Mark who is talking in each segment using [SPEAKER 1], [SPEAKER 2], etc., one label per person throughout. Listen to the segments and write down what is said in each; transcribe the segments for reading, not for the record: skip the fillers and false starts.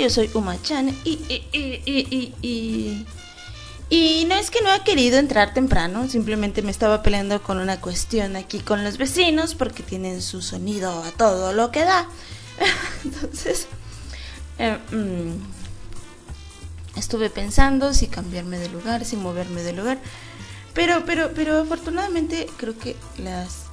[SPEAKER 1] yo soy Uma-chan y no es que no he querido entrar temprano, simplemente me estaba peleando con una cuestión aquí con los vecinos porque tienen su sonido a todo lo que da. Entonces, estuve pensando si cambiarme de lugar, si moverme de lugar, pero afortunadamente creo que las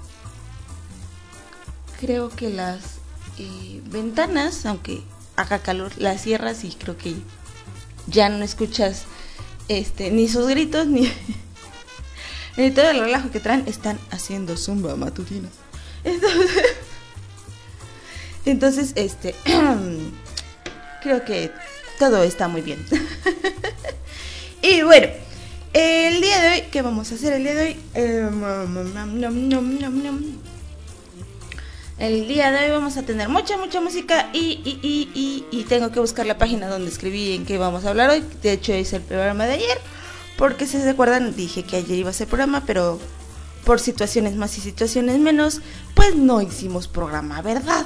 [SPEAKER 1] ventanas, aunque haga calor, las cierras y creo que ya no escuchas ni sus gritos ni todo el relajo que traen. Están haciendo zumba matutina. Entonces creo que todo está muy bien. Y bueno, el día de hoy, ¿qué vamos a hacer el día de hoy? El día de hoy vamos a tener mucha música y tengo que buscar la página donde escribí en qué vamos a hablar hoy. De hecho es el programa de ayer, porque si se acuerdan dije que ayer iba a ser programa, pero por situaciones más y situaciones menos, pues no hicimos programa, ¿verdad?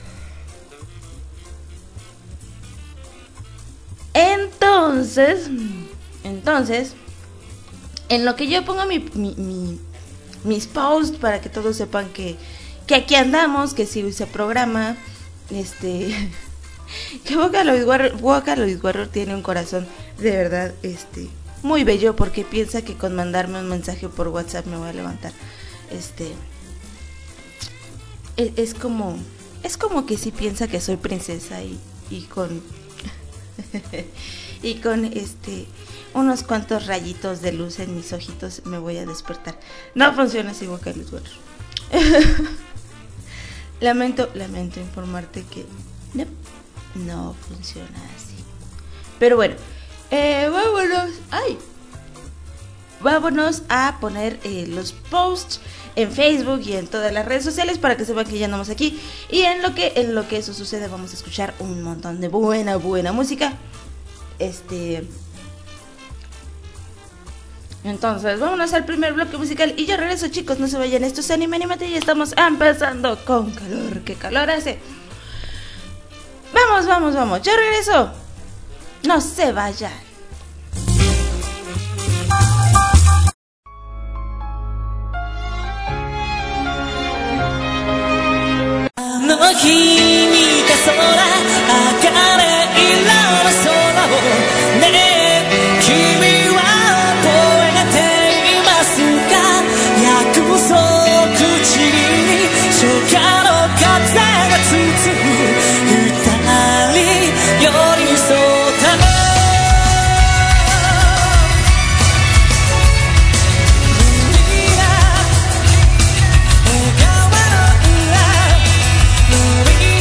[SPEAKER 1] Entonces, en lo que yo pongo mis posts para que todos sepan que aquí andamos, que sí se programa, que Vocaloid Warrior tiene un corazón de verdad, muy bello, porque piensa que con mandarme un mensaje por WhatsApp me voy a levantar, es como que sí piensa que soy princesa y con y con unos cuantos rayitos de luz en mis ojitos me voy a despertar. No funciona así, Vocaloid Warrior. Lamento informarte que no funciona así. Pero bueno, vámonos a poner los posts en Facebook y en todas las redes sociales para que sepan que ya andamos aquí. Y en lo que eso sucede, vamos a escuchar un montón de buena música. Entonces, vámonos al primer bloque musical y yo regreso, chicos, no se vayan, esto es Anime Animate y estamos empezando con calor, ¿qué calor hace? Vamos, yo regreso, no se vayan.
[SPEAKER 2] We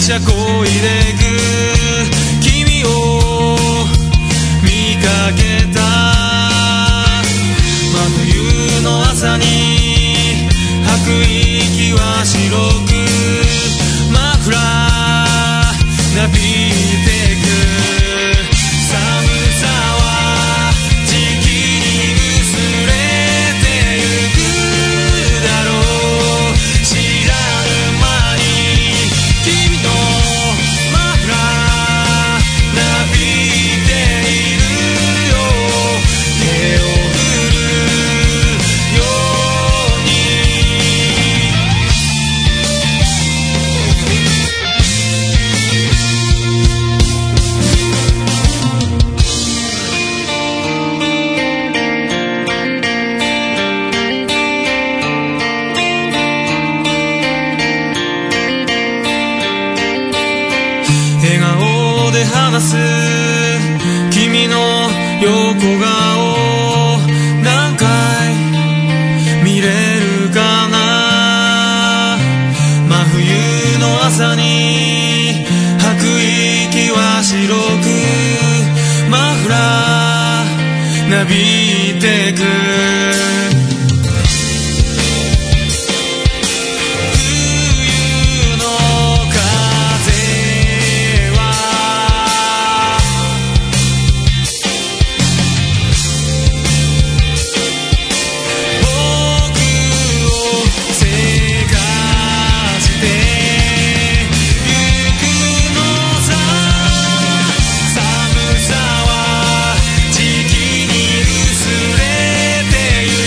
[SPEAKER 2] 車こいでく君を見かけた。真冬の朝に吐く息は白くマフラーなびいてく。寒さは時期に薄れてゆくだろう。知らぬ間に君のマフラーなびいているよ。手を振るように。笑顔で話す君の横顔何回見れるかな。真冬の朝に吐く息は白くマフラーなびいてく。冬の風は僕をせかしてゆくのさ。寒さは時期に薄れてゆ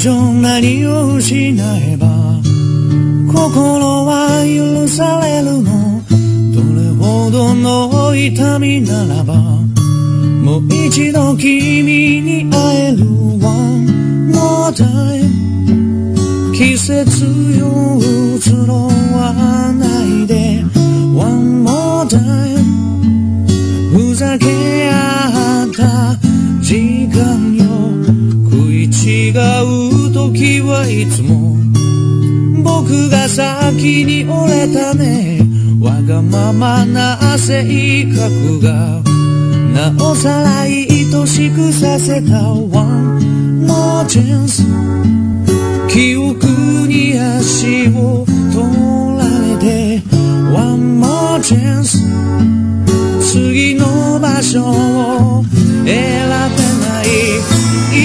[SPEAKER 2] 上何を失えば心は許されるの。どれほどの痛みならばもう一度君に会える。 One more time 季節よ移ろわないで One more time ふざけ合った時間よ。食い違う時はいつも僕が先に折れたね。わがままな性格がなおさら愛しくさせた One more chance 記憶に足を取られて One more chance 次の場所を選べない。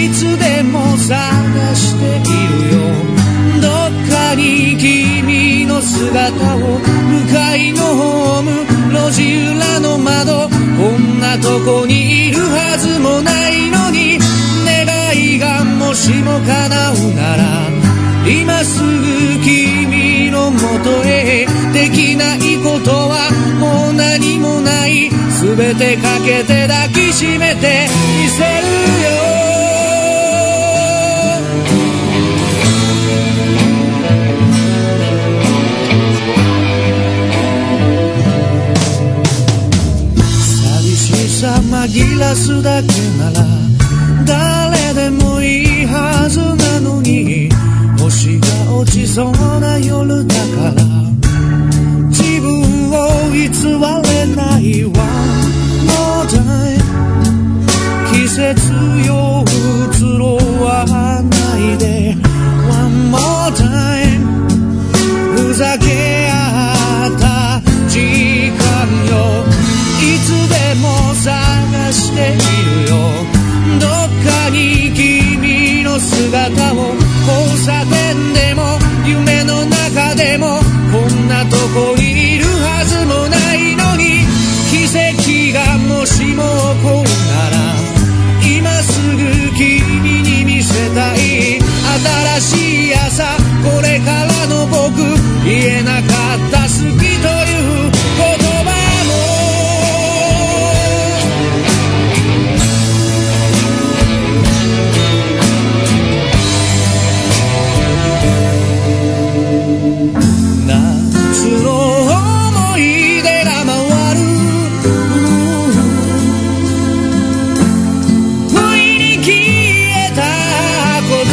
[SPEAKER 2] いつでも探しているよ。どっかに君の姿を。向かいのホーム路地裏の窓。こんなとこにいるはずもないのに。願いがもしも叶うなら今すぐ君のもとへ。できないことはもう何もない。すべてかけて抱きしめてみせるよ。紛らすだけなら誰でもいいはずなのに。星が落ちそうな夜だから自分を偽れない。 One more time 季節よ移ろわないで One more time ふざけ合った時間よ。いつでも探しているよ。どっかに君の姿を。交差点でも夢の中でもこんなとこにいるはずもないのに。奇跡がもしも起こるなら今すぐ君に見せたい。新しい朝これからの僕言えなかった好きという言葉も夏の思い出が回る。不意に消えたこと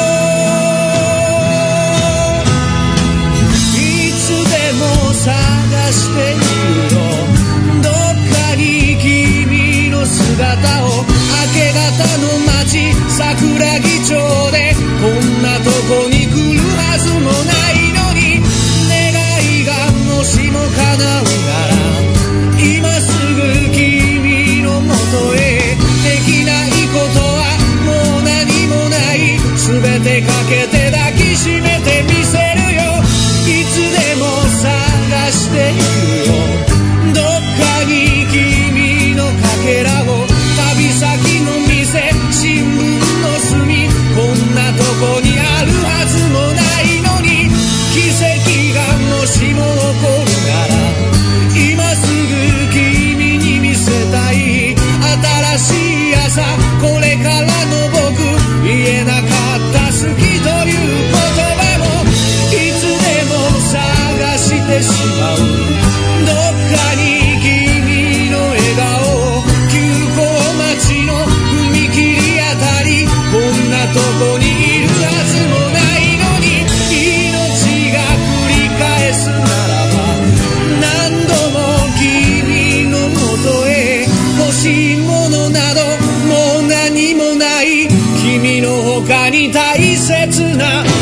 [SPEAKER 2] いつでも探しているよ。どっかに君の姿を。明け方の街桜木町でこんなとこに来るはずもないのに。もしも叶うなら今すぐ君のもとへ。できないことはもう何もない。すべてかけて抱きしめてみせるよ。いつでも探しているよ。どっかに君のかけらを。旅先の店新聞の隅こんなとこにあるはずもないのに。奇跡がもしも起こるなら今すぐ君に見せたい。新しい朝これからの僕言えなかった好きという言葉もいつでも探してしまう。どっかに君の笑顔。急行待ちの踏切あたりこんなとこにいるはずもないのに。命が繰り返すならば何度も君のもとへ。欲しいものなどもう何もない。君の他に大切なものなど。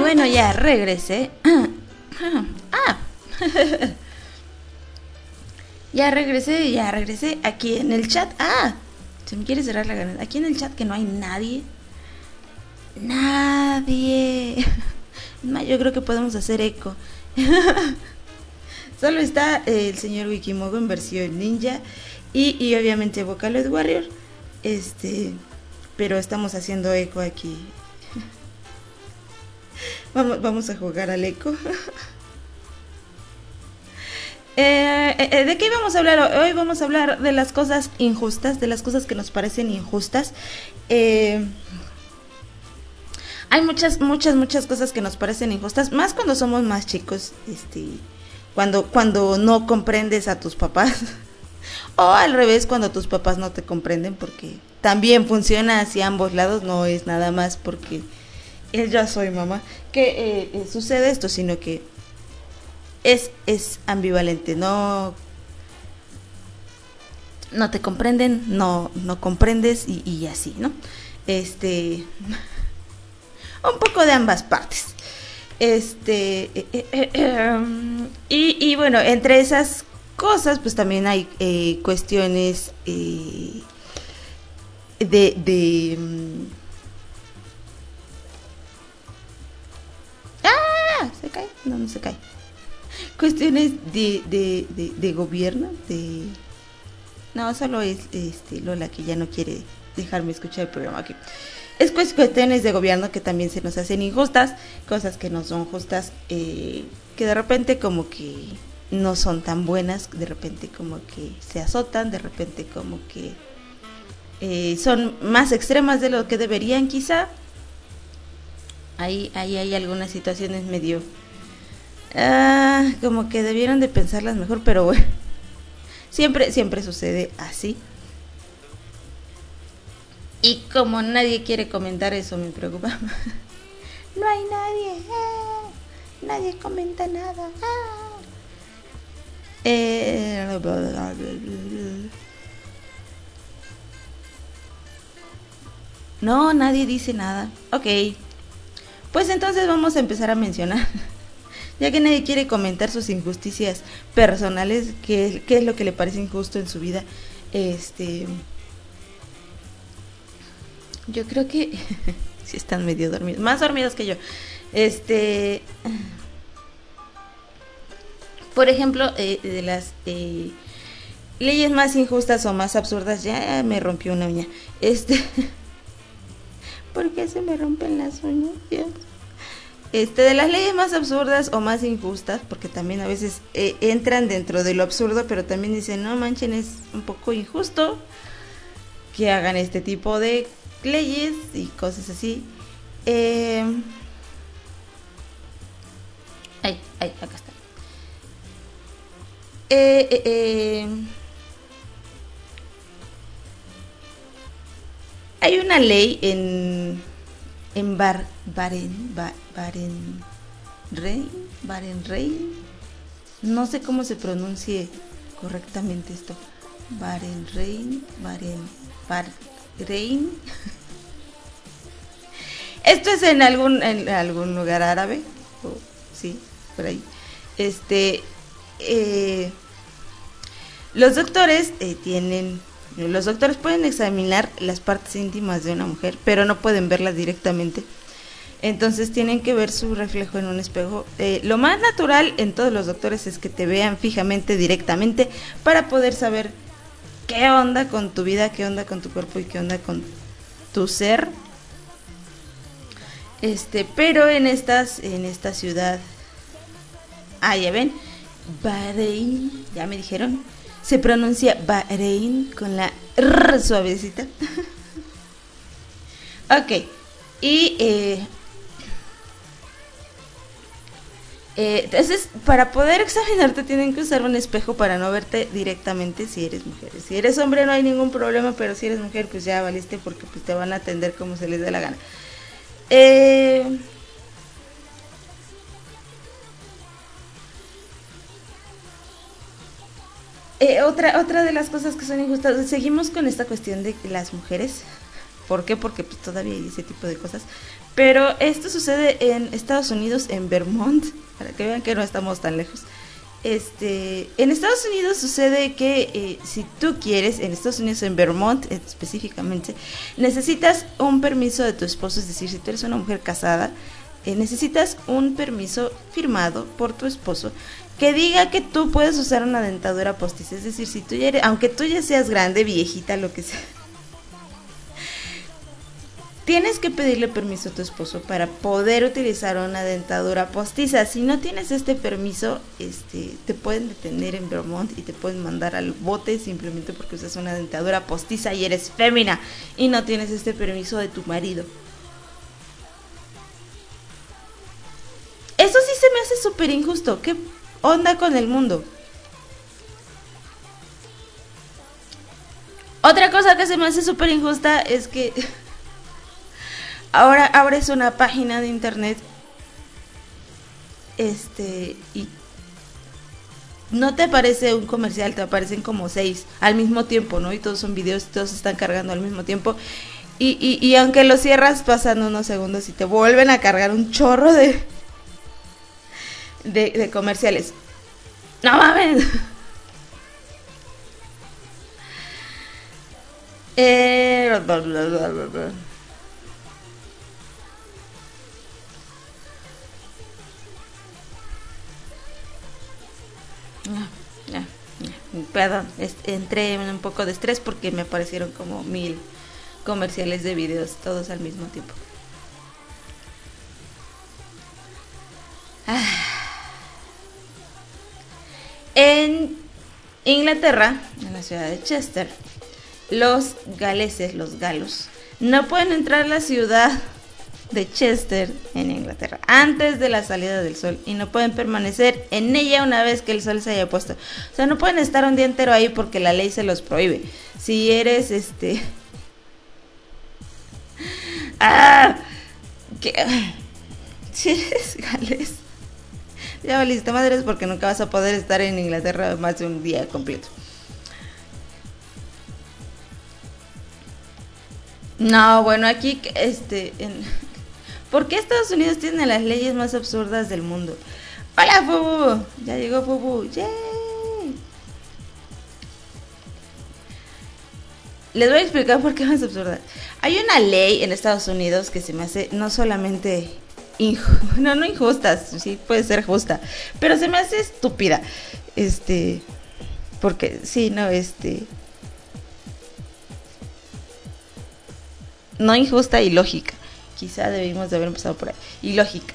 [SPEAKER 1] bueno, ya regresé. Ya regresé aquí en el chat. Se me quiere cerrar la garganta. Aquí en el chat que no hay nadie. Nadie. Yo creo que podemos hacer eco. Solo está el señor Wikimogo en versión ninja y obviamente Vocaloid Warrior. Pero estamos haciendo eco aquí. Vamos a jugar al eco. ¿De qué vamos a hablar hoy? Hoy vamos a hablar de las cosas injustas, de las cosas que nos parecen injustas. Hay muchas cosas que nos parecen injustas, más cuando somos más chicos, cuando no comprendes a tus papás, o al revés, cuando tus papás no te comprenden, porque también funciona hacia ambos lados, no es nada más porque ya soy mamá que sucede esto, sino que es ambivalente, no te comprenden, no comprendes y así, ¿no? Un poco de ambas partes. Y bueno, entre esas cosas pues también hay cuestiones se cae, no se cae, cuestiones de gobierno, no, solo es Lola que ya no quiere dejarme escuchar el programa aquí. Es cuestiones de gobierno que también se nos hacen injustas, cosas que no son justas, que de repente como que no son tan buenas, de repente como que se azotan, de repente como que son más extremas de lo que deberían quizá. Ahí hay algunas situaciones medio como que debieron de pensarlas mejor, pero bueno, siempre sucede así. Y como nadie quiere comentar eso, me preocupa. No hay nadie. Nadie comenta nada. No, nadie dice nada. Ok. Pues entonces vamos a empezar a mencionar. Ya que nadie quiere comentar sus injusticias personales, qué es lo que le parece injusto en su vida. Yo creo que sí están medio dormidos, más dormidos que yo. Por ejemplo, de las leyes más injustas o más absurdas, ya me rompió una uña. ¿Por qué se me rompen las uñas? Dios. De las leyes más absurdas o más injustas, porque también a veces entran dentro de lo absurdo, pero también dicen, no manchen, es un poco injusto que hagan este tipo de leyes y cosas así. Acá está. Hay una ley en Bahrein, no sé cómo se pronuncie correctamente esto. Bahrein. Esto es en algún lugar árabe, sí, por ahí. Los doctores pueden examinar las partes íntimas de una mujer, pero no pueden verlas directamente. Entonces tienen que ver su reflejo en un espejo. Lo más natural en todos los doctores es que te vean fijamente, directamente, para poder saber qué onda con tu vida, qué onda con tu cuerpo y qué onda con tu ser. Pero en esta ciudad, ya ven, Bahrein, ya me dijeron, se pronuncia Bahrein con la R suavecita. Ok, y entonces para poder examinarte tienen que usar un espejo para no verte directamente si eres mujer. Si eres hombre no hay ningún problema, pero si eres mujer pues ya valiste, porque pues te van a atender como se les dé la gana. Otra de las cosas que son injustas, seguimos con esta cuestión de las mujeres, ¿Por qué? Porque pues, todavía hay ese tipo de cosas. Pero esto sucede en Estados Unidos, en Vermont, para que vean que no estamos tan lejos. En Estados Unidos sucede que si tú quieres, en Estados Unidos, en Vermont específicamente, necesitas un permiso de tu esposo, es decir, si tú eres una mujer casada, necesitas un permiso firmado por tu esposo que diga que tú puedes usar una dentadura postiza, es decir, si tú ya eres, aunque tú ya seas grande, viejita, lo que sea, tienes que pedirle permiso a tu esposo para poder utilizar una dentadura postiza. Si no tienes este permiso, te pueden detener en Vermont y te pueden mandar al bote simplemente porque usas una dentadura postiza y eres fémina y no tienes este permiso de tu marido. Eso sí se me hace súper injusto. ¿Qué onda con el mundo? Otra cosa que se me hace súper injusta es que ahora abres una página de internet y no te aparece un comercial, te aparecen como 6 al mismo tiempo, ¿no? Y todos son videos, todos se están cargando al mismo tiempo. Y aunque lo cierras, pasan unos segundos y te vuelven a cargar un chorro de comerciales. ¡No mames! Perdón, entré en un poco de estrés porque me aparecieron como 1000 comerciales de videos, todos al mismo tiempo. En Inglaterra, en la ciudad de Chester, los galeses, los galos, no pueden entrar a la ciudad de Chester en Inglaterra antes de la salida del sol y no pueden permanecer en ella una vez que el sol se haya puesto. O sea, no pueden estar un día entero ahí porque la ley se los prohíbe. Si eres si eres galés, ya valiste madres porque nunca vas a poder estar en Inglaterra más de un día completo. No, bueno, aquí ¿por qué Estados Unidos tiene las leyes más absurdas del mundo? ¡Hola, Fubu! Ya llegó Fubu. ¡Yay! Les voy a explicar por qué es más absurda. Hay una ley en Estados Unidos que se me hace no solamente no injusta, sí puede ser justa, pero se me hace estúpida. Porque sí, no injusta y lógica. Quizá debimos de haber empezado por ahí. Y lógica.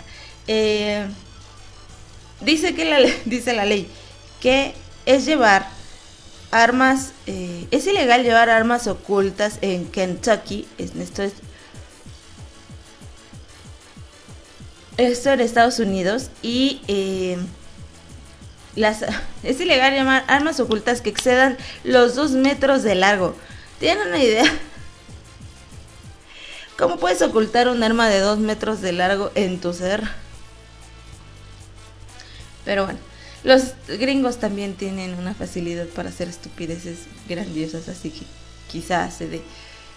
[SPEAKER 1] Dice la ley que es llevar armas, es ilegal llevar armas ocultas en Kentucky. Esto en Estados Unidos. Y es ilegal llevar armas ocultas que excedan los 2 metros de largo. ¿Tienen una idea? ¿Cómo puedes ocultar un arma de 2 metros de largo en tu ser? Pero bueno, los gringos también tienen una facilidad para hacer estupideces grandiosas, así que quizás se dé.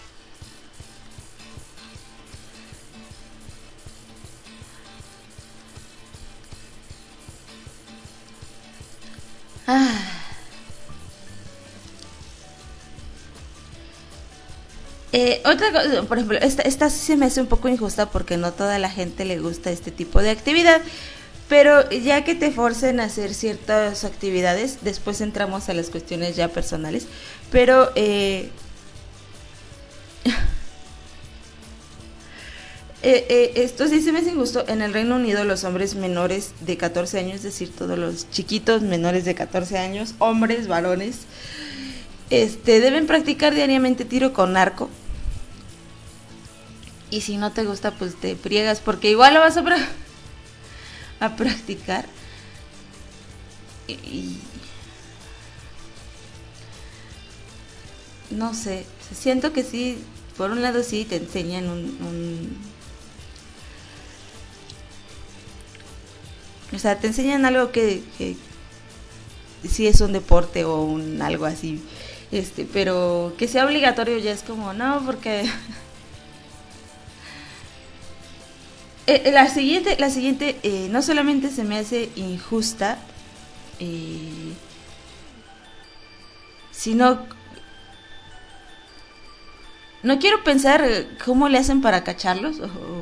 [SPEAKER 1] Otra cosa, por ejemplo, esta sí se me hace un poco injusta porque no toda la gente le gusta este tipo de actividad, pero ya que te forcen a hacer ciertas actividades, después entramos a las cuestiones ya personales, pero esto sí se me hace injusto. En el Reino Unido los hombres menores de 14 años, es decir, todos los chiquitos menores de 14 años, hombres, varones, deben practicar diariamente tiro con arco. Y si no te gusta, pues te friegas, porque igual lo vas a practicar. Y no sé, siento que sí, por un lado sí te enseñan o sea, te enseñan algo que sí es un deporte o algo así, pero que sea obligatorio ya es como, no, porque La siguiente no solamente se me hace injusta, sino no quiero pensar cómo le hacen para cacharlos.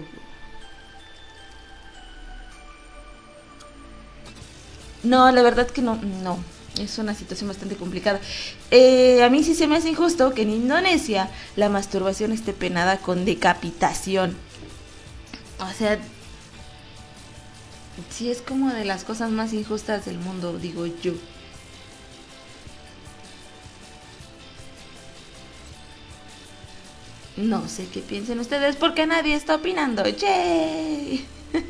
[SPEAKER 1] No, la verdad que no. Es una situación bastante complicada. A mí sí se me hace injusto que en Indonesia la masturbación esté penada con decapitación. O sea, sí es como de las cosas más injustas del mundo, digo yo. No sé qué piensen ustedes porque nadie está opinando. ¡Yay!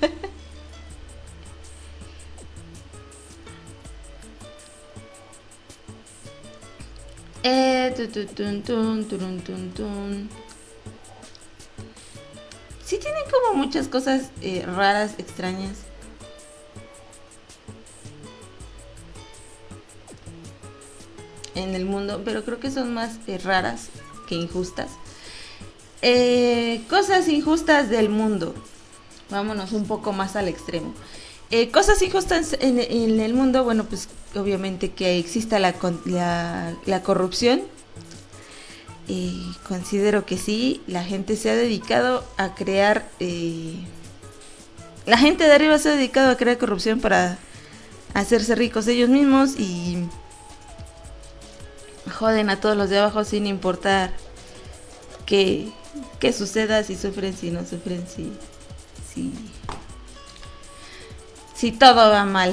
[SPEAKER 1] Sí tienen como muchas cosas raras, extrañas. En el mundo, pero creo que son más raras que injustas. Cosas injustas del mundo. Vámonos un poco más al extremo. Cosas injustas en el mundo, bueno, pues obviamente que exista la corrupción. Considero que sí, la gente se ha dedicado a crear... la gente de arriba se ha dedicado a crear corrupción para hacerse ricos ellos mismos y joden a todos los de abajo sin importar qué suceda, si sufren, si no sufren, si todo va mal.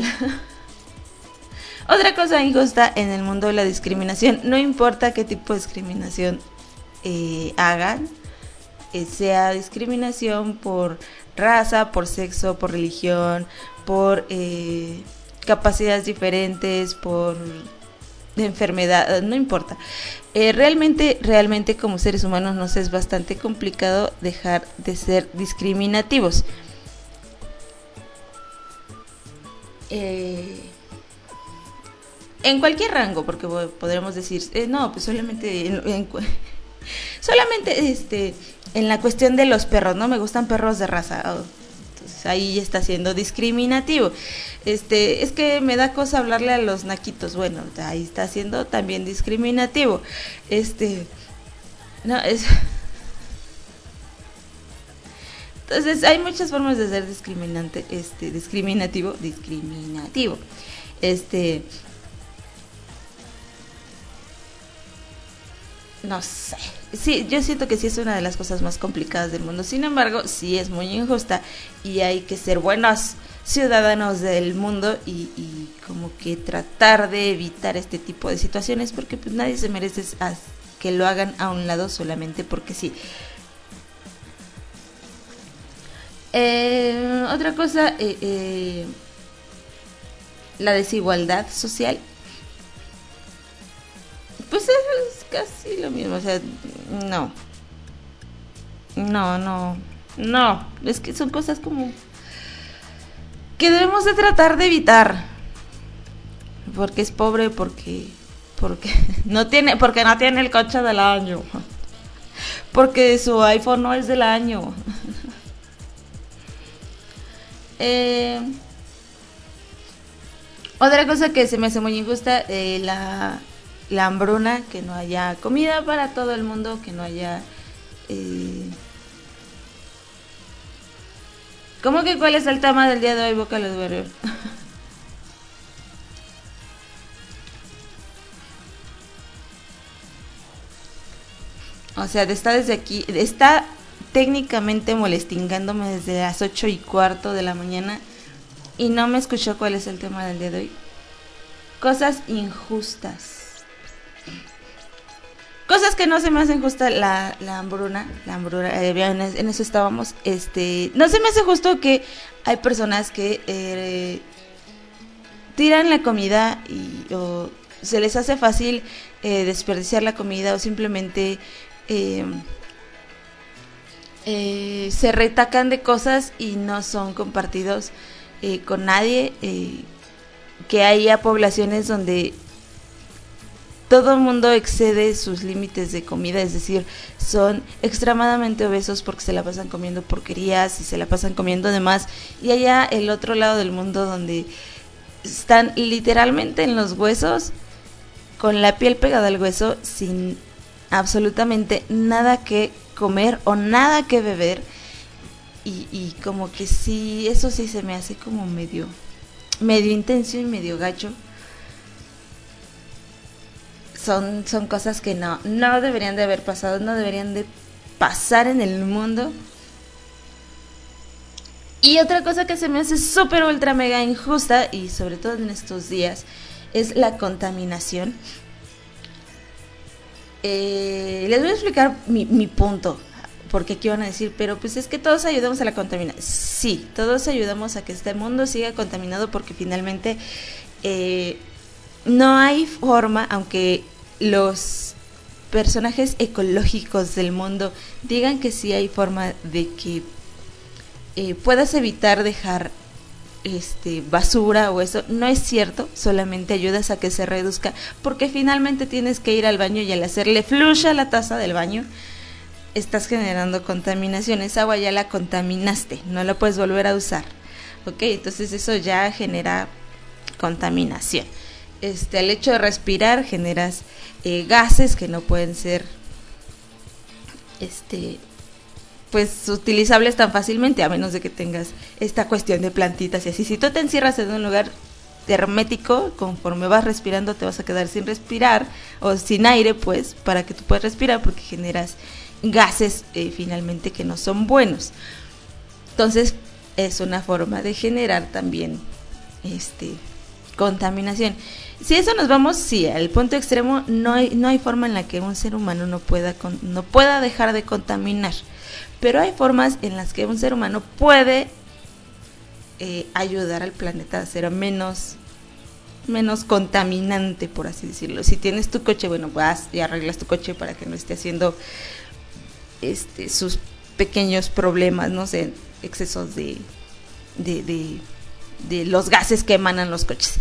[SPEAKER 1] Otra cosa injusta en el mundo es la discriminación. No importa qué tipo de discriminación hagan, sea discriminación por raza, por sexo, por religión, por capacidades diferentes, por enfermedad, no importa. Realmente como seres humanos nos es bastante complicado dejar de ser discriminativos. En cualquier rango, porque podremos decir, no, pues solamente solamente en la cuestión de los perros, no me gustan perros de raza. Entonces ahí está siendo discriminativo. Es que me da cosa hablarle a los naquitos. Bueno, ahí está siendo también discriminativo. No, es... Entonces hay muchas formas de ser discriminativo. No sé. Sí, yo siento que sí es una de las cosas más complicadas del mundo. Sin embargo, sí es muy injusta y hay que ser buenos ciudadanos del mundo y como que tratar de evitar este tipo de situaciones porque pues nadie se merece que lo hagan a un lado solamente porque sí. Otra cosa, la desigualdad social. Pues es casi lo mismo, o sea, no, es que son cosas como que debemos de tratar de evitar, porque es pobre, porque no tiene el coche del año, porque su iPhone no es del año. Otra cosa que se me hace muy injusta, la hambruna, que no haya comida para todo el mundo, que no haya... ¿Cómo que cuál es el tema del día de hoy, Vocales Warrior? O sea, está técnicamente molestingándome desde las 8:15 de la mañana y no me escuchó cuál es el tema del día de hoy. Cosas injustas. Cosas que no se me hacen justa, la hambruna, en eso estábamos. No se me hace justo que hay personas que tiran la comida o se les hace fácil desperdiciar la comida o simplemente se retacan de cosas y no son compartidos con nadie. Que haya poblaciones donde todo el mundo excede sus límites de comida, es decir, son extremadamente obesos porque se la pasan comiendo porquerías y se la pasan comiendo de más. Y allá el otro lado del mundo donde están literalmente en los huesos, con la piel pegada al hueso, sin absolutamente nada que comer o nada que beber. Y como que sí, eso sí se me hace como medio intenso y medio gacho. Son cosas que no deberían de haber pasado, no deberían de pasar en el mundo. Y otra cosa que se me hace súper ultra mega injusta, y sobre todo en estos días, es la contaminación. Les voy a explicar mi punto, porque aquí van a decir, pero pues es que todos ayudamos a la contaminación. Sí, todos ayudamos a que este mundo siga contaminado, porque finalmente no hay forma, aunque los personajes ecológicos del mundo digan que sí hay forma de que puedas evitar dejar basura o eso. No es cierto, solamente ayudas a que se reduzca, porque finalmente tienes que ir al baño y al hacerle flush a la taza del baño estás generando contaminación. Esa agua ya la contaminaste, no la puedes volver a usar, ok, entonces eso ya genera contaminación. Al hecho de respirar generas gases que no pueden ser pues utilizables tan fácilmente, a menos de que tengas esta cuestión de plantitas y así. Si tú te encierras en un lugar hermético, conforme vas respirando te vas a quedar sin respirar o sin aire, pues, para que tú puedas respirar, porque generas gases finalmente que no son buenos. Entonces es una forma de generar también contaminación. Si eso nos vamos, sí, al punto extremo, no hay forma en la que un ser humano no pueda dejar de contaminar, pero hay formas en las que un ser humano puede ayudar al planeta a ser menos contaminante, por así decirlo. Si tienes tu coche, bueno, vas y arreglas tu coche para que no esté haciendo sus pequeños problemas, no sé, excesos de los gases que emanan los coches.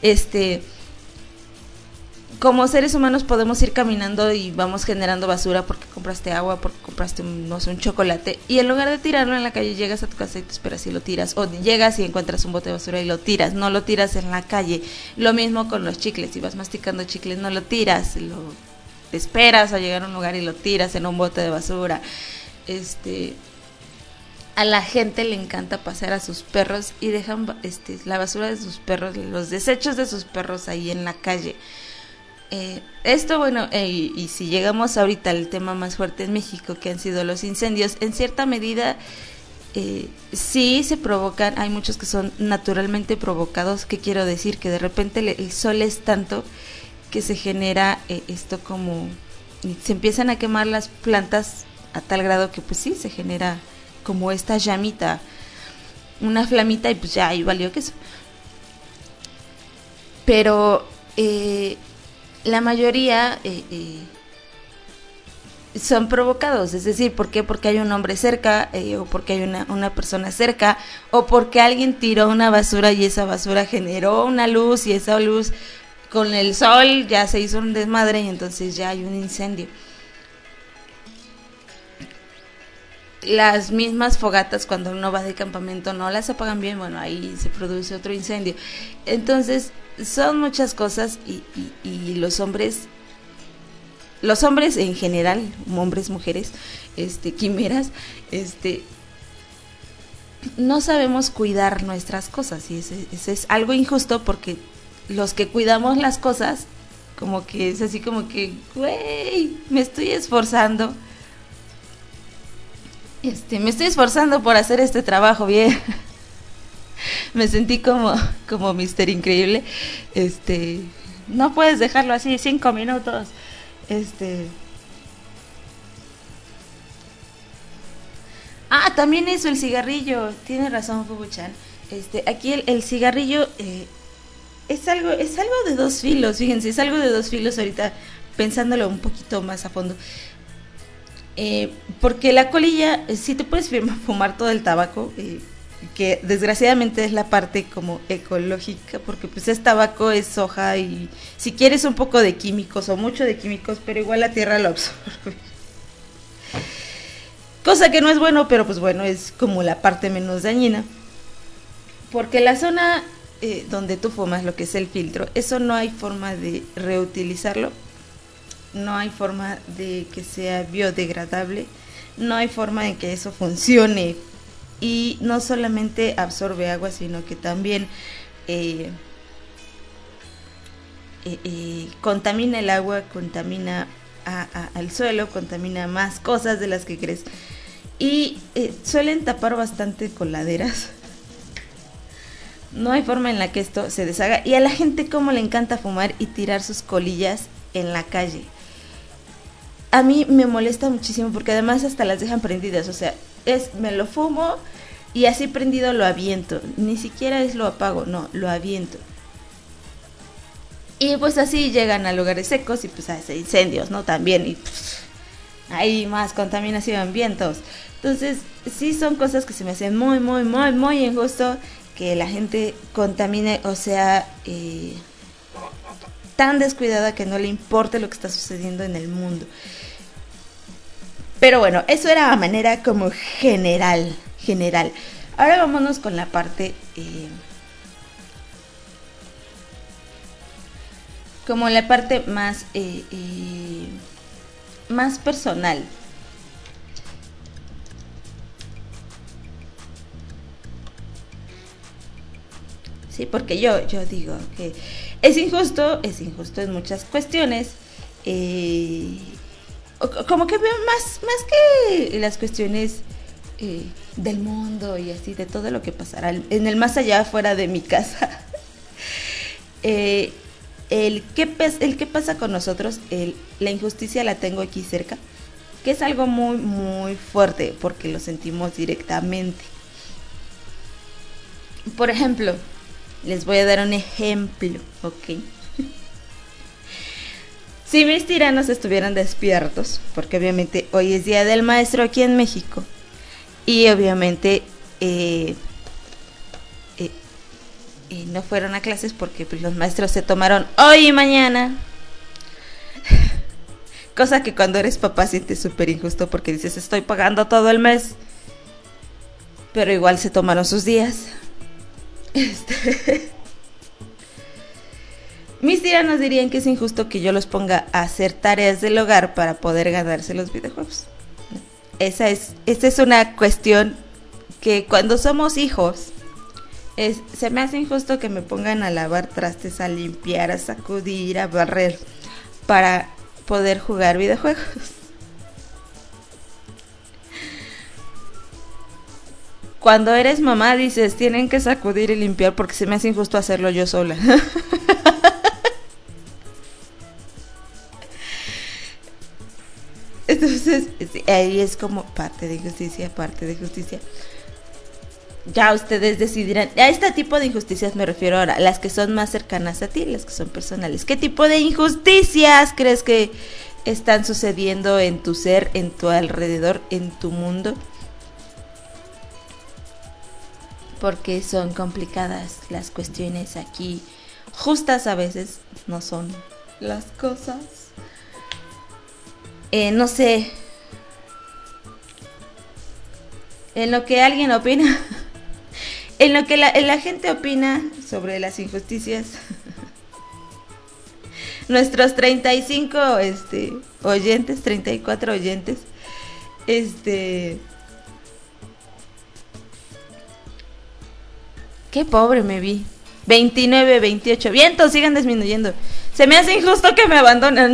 [SPEAKER 1] Como seres humanos podemos ir caminando y vamos generando basura porque compraste agua, porque compraste un chocolate, y en lugar de tirarlo en la calle llegas a tu casa y te esperas y lo tiras, o llegas y encuentras un bote de basura y lo tiras, no lo tiras en la calle. Lo mismo con los chicles, si vas masticando chicles no lo tiras, te esperas a llegar a un lugar y lo tiras en un bote de basura. A la gente le encanta pasear a sus perros y dejan la basura de sus perros, los desechos de sus perros ahí en la calle. Esto, bueno, y si llegamos ahorita al tema más fuerte en México, que han sido los incendios, en cierta medida sí se provocan, hay muchos que son naturalmente provocados. ¿Qué quiero decir? Que de repente el sol es tanto que se genera esto, como se empiezan a quemar las plantas a tal grado que pues sí, se genera como esta llamita, una flamita, y pues ya ahí valió queso. Pero la mayoría son provocados, es decir, ¿por qué? Porque hay un hombre cerca, o porque hay una persona cerca, o porque alguien tiró una basura y esa basura generó una luz, y esa luz con el sol ya se hizo un desmadre y entonces ya hay un incendio. Las mismas fogatas, cuando uno va de campamento, no las apagan bien, bueno, ahí se produce otro incendio. Entonces son muchas cosas, y los hombres en general, hombres, mujeres, quimeras, no sabemos cuidar nuestras cosas, y ese es algo injusto, porque los que cuidamos las cosas, como que es así como que, güey, me estoy esforzando por hacer este trabajo bien. Me sentí como Mr. Increíble. No puedes dejarlo así 5 minutos. También eso, el cigarrillo. Tiene razón, Fubuchan. Aquí el cigarrillo es algo de dos filos. Fíjense, es algo de dos filos ahorita, pensándolo un poquito más a fondo. Porque la colilla, sí te puedes fumar todo el tabaco, que desgraciadamente es la parte como ecológica, porque pues es tabaco, es soja y si quieres un poco de químicos o mucho de químicos, pero igual la tierra lo absorbe. Cosa que no es bueno, pero pues bueno, es como la parte menos dañina. Porque la zona donde tú fumas, lo que es el filtro, eso no hay forma de reutilizarlo, no hay forma de que sea biodegradable, no hay forma en que eso funcione. Y no solamente absorbe agua, sino que también contamina el agua, contamina al suelo, contamina más cosas de las que crees. Y suelen tapar bastante coladeras. No hay forma en la que esto se deshaga. Y a la gente como le encanta fumar y tirar sus colillas en la calle. A mí me molesta muchísimo porque además hasta las dejan prendidas. O sea, me lo fumo y así prendido lo aviento. Ni siquiera lo apago, no, lo aviento. Y pues así llegan a lugares secos y pues hace incendios, ¿no? También, y pues, hay más contaminación, vientos. Entonces, sí son cosas que se me hacen muy, muy, muy, muy injusto que la gente contamine, o sea, tan descuidada que no le importe lo que está sucediendo en el mundo. Pero bueno, eso era a manera como general. Ahora vámonos con la parte como la parte más más personal. Sí, porque yo digo que es injusto en muchas cuestiones. Como que veo más que las cuestiones del mundo y así, de todo lo que pasará en el más allá, fuera de mi casa. El qué pasa con nosotros, la injusticia la tengo aquí cerca, que es algo muy, muy fuerte, porque lo sentimos directamente. Por ejemplo, les voy a dar un ejemplo, ¿ok? Si mis tiranos estuvieran despiertos, porque obviamente hoy es Día del Maestro aquí en México, y obviamente no fueron a clases porque pues, los maestros se tomaron hoy y mañana. Cosa que cuando eres papá sientes súper injusto porque dices, estoy pagando todo el mes, pero igual se tomaron sus días. Mis tiranos dirían que es injusto que yo los ponga a hacer tareas del hogar para poder ganarse los videojuegos. Esa es una cuestión que cuando somos hijos se me hace injusto que me pongan a lavar trastes, a limpiar, a sacudir, a barrer para poder jugar videojuegos. Cuando eres mamá dices, tienen que sacudir y limpiar porque se me hace injusto hacerlo yo sola. Entonces, ahí es como parte de justicia. Ya ustedes decidirán. A este tipo de injusticias me refiero ahora, las que son más cercanas a ti, las que son personales. ¿Qué tipo de injusticias crees que están sucediendo en tu ser, en tu alrededor, en tu mundo? Porque son complicadas las cuestiones aquí. Justas a veces no son las cosas. No sé, en lo que alguien opina, en lo que la gente opina sobre las injusticias. Nuestros 35 oyentes, 34 oyentes, qué pobre me vi. 29, 28, vientos, sigan disminuyendo. Se me hace injusto que me abandonen.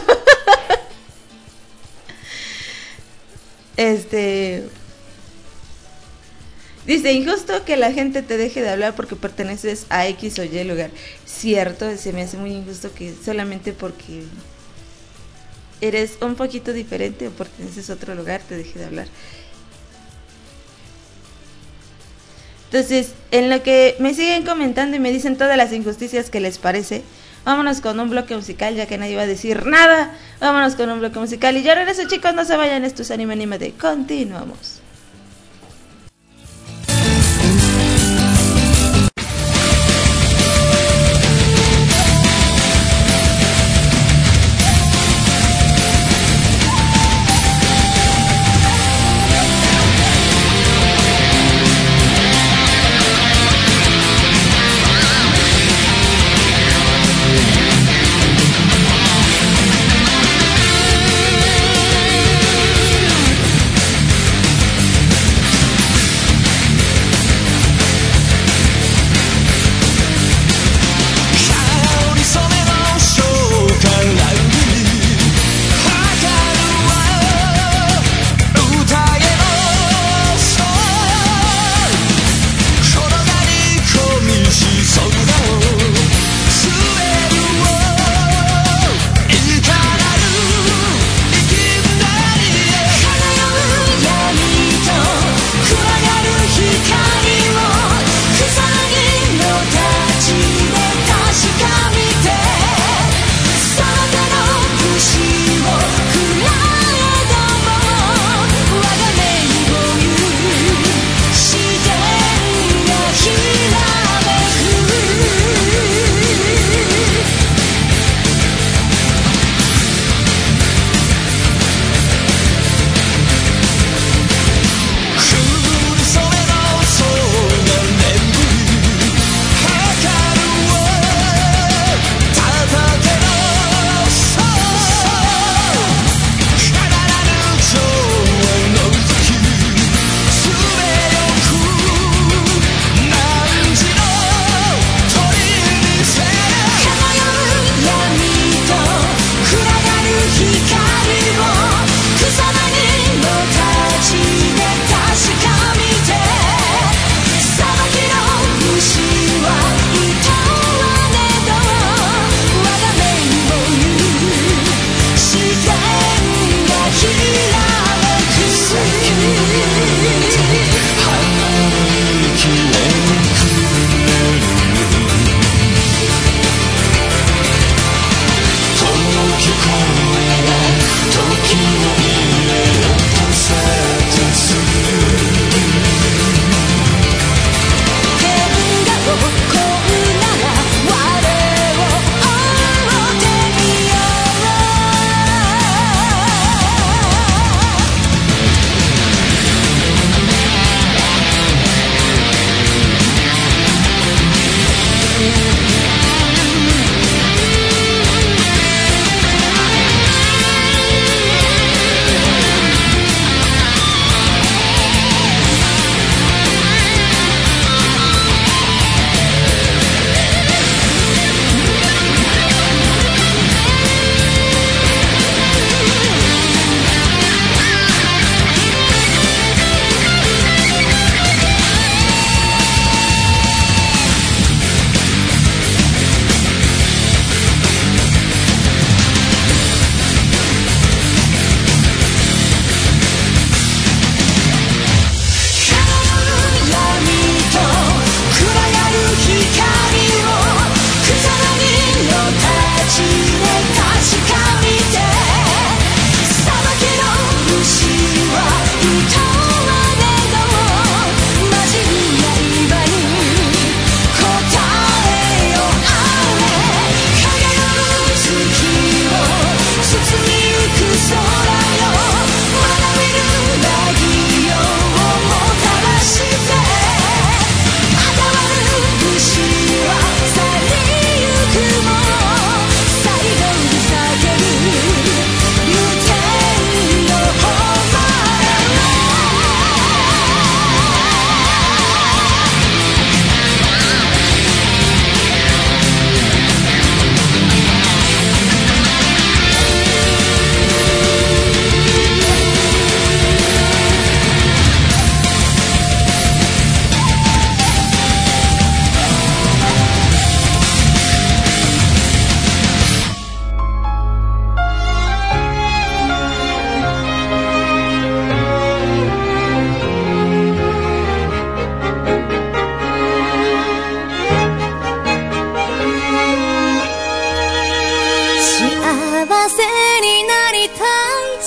[SPEAKER 1] Dice, injusto que la gente te deje de hablar porque perteneces a X o Y lugar. Cierto, se me hace muy injusto que solamente porque eres un poquito diferente o perteneces a otro lugar te deje de hablar. Entonces, en lo que me siguen comentando y me dicen todas las injusticias que les parece, vámonos con un bloque musical, ya que nadie va a decir nada. Vámonos con un bloque musical y ya regreso, chicos, no se vayan, esto es Anime Anímate. Continuamos.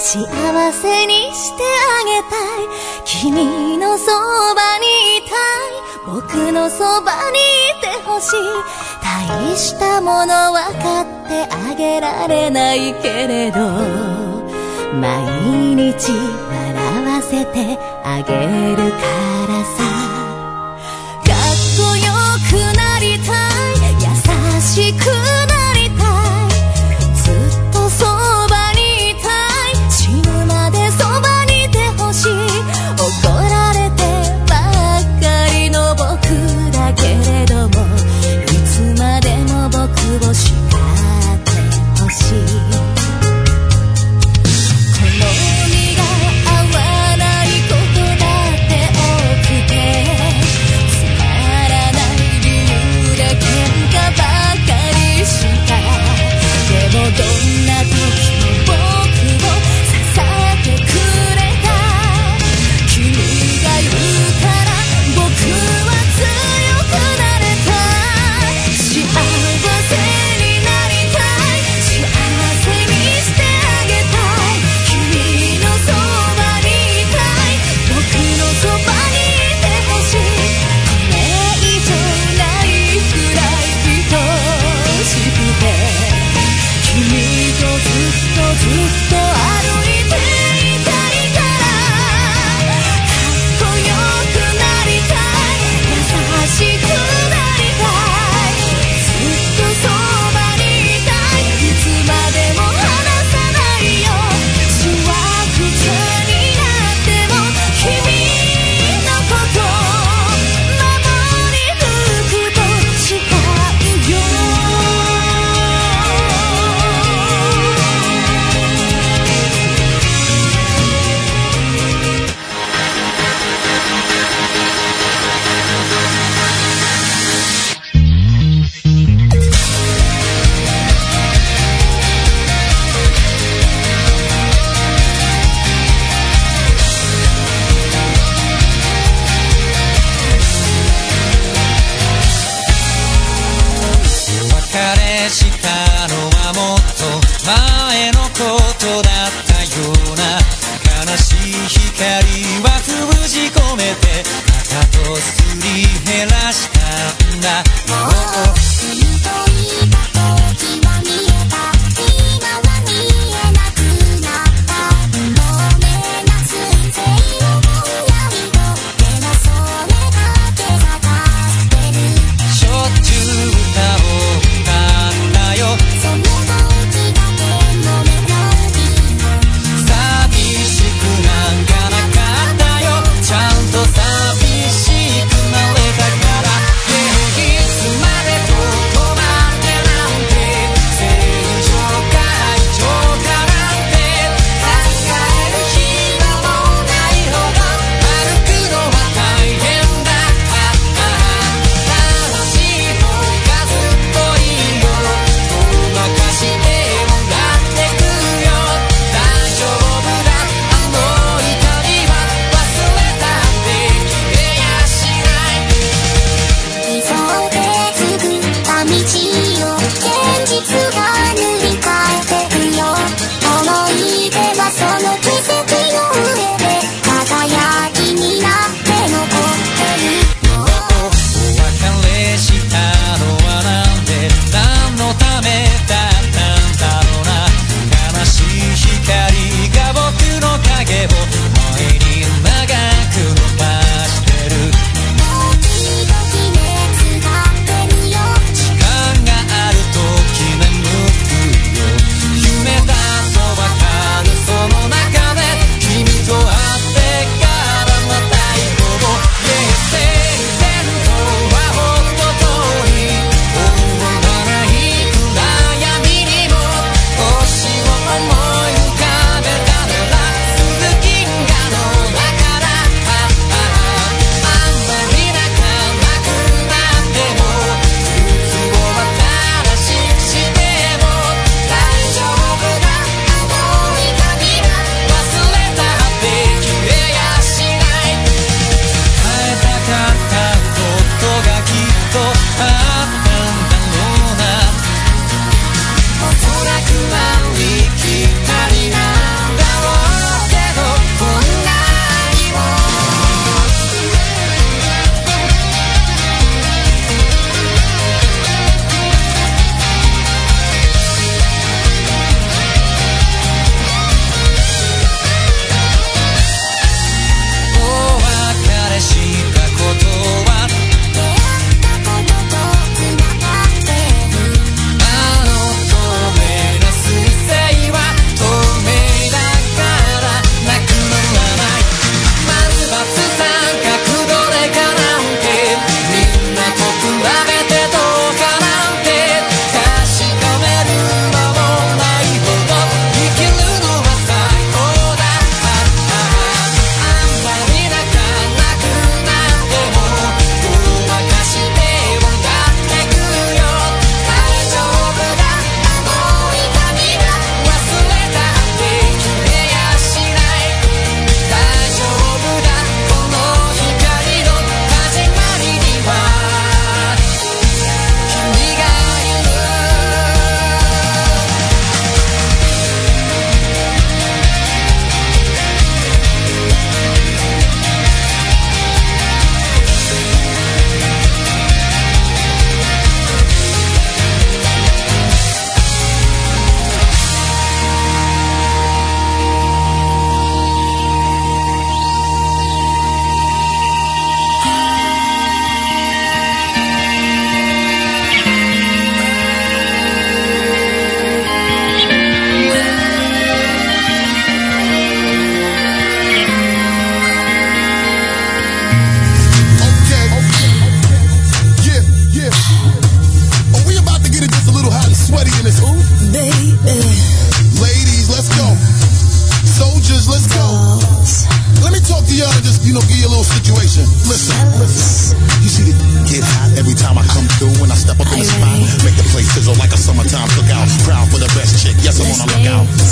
[SPEAKER 3] 幸せにしてあげたい。君のそばにいたい。僕のそばにいてほしい。大したもの分かってあげられないけれど、毎日笑わせてあげるからさ。かっこよくなりたい。優しくなりたい。ずっとそばにいたい。死ぬまでそばにいてほしい。怒られてばっかりの僕だけれども、いつまでも僕を叱ってほしい。好みが合わないことだって多くて、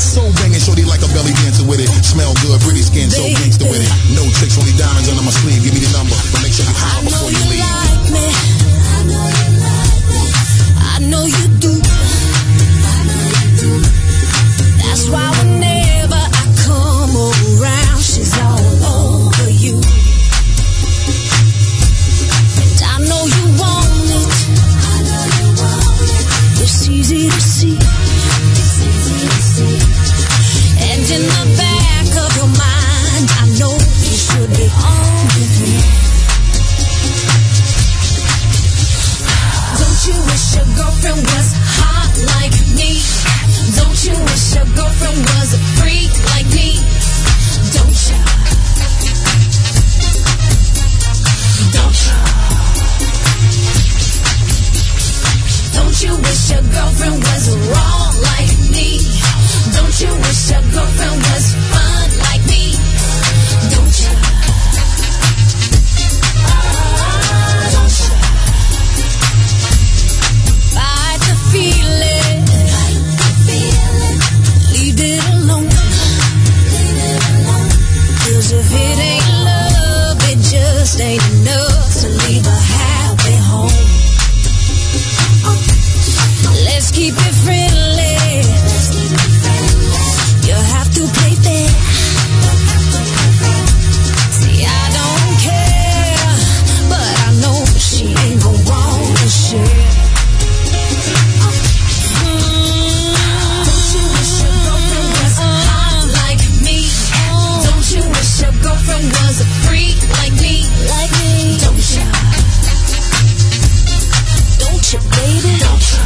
[SPEAKER 4] So banging, shorty like a belly dancer with it. Smell good, pretty skin, so gangster with it. No tricks, only diamonds under my sleeve. Give me the number, but make sure you call before you leave.
[SPEAKER 3] Like me. I know you do. That's why whenever I come around, she's all over you. And I know you want it. It's easy to see. And in the back of your mind, I know you should be on with me. Don't you wish your girlfriend was hot like me? Don't you wish your girlfriend was a freak like me? Don't you? Don't you? Don't you wish your girlfriend was wrong like me? Don't you wish your girlfriend was fun like me? Don't you? Don't you? Fight the feeling. Leave it alone. 'Cause if it ain't love, it just ain't enough to leave a happy home. Let's keep it friendly. You have to play fair. See, I don't care, but I know she ain't gon' want to share. Don't you wish your girlfriend was hot like me? Don't you wish your girlfriend was a freak like me? Like me? Don't you? Don't you, baby? Don't you?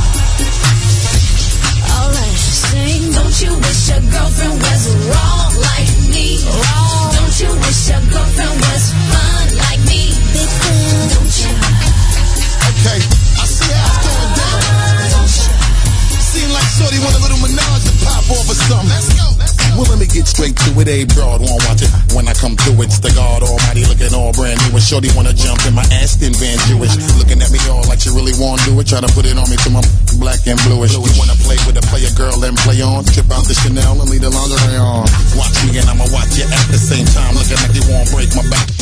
[SPEAKER 3] Alright, sing. Don't you wish your girlfriend was wrong like me? Wrong. Don't you wish your girlfriend was fun like me? Big fan. Don't you?
[SPEAKER 4] Okay, I see how it's going down.
[SPEAKER 3] Don't you?
[SPEAKER 4] Seem like shorty want a little menage to pop off or something. Let's go. Well, let me get straight to it. A broad won't watch it. When I come through, it's the God Almighty looking all brand new. And shorty wanna jump in my Aston Van Jewish. Looking at me all like she really wanna do it. Try to put it on me till my black and bluish. You wanna play with a player girl and play on. Trip out the Chanel and leave the lingerie on. Watch me and I'ma watch you at the same time. Looking like you won't break my back.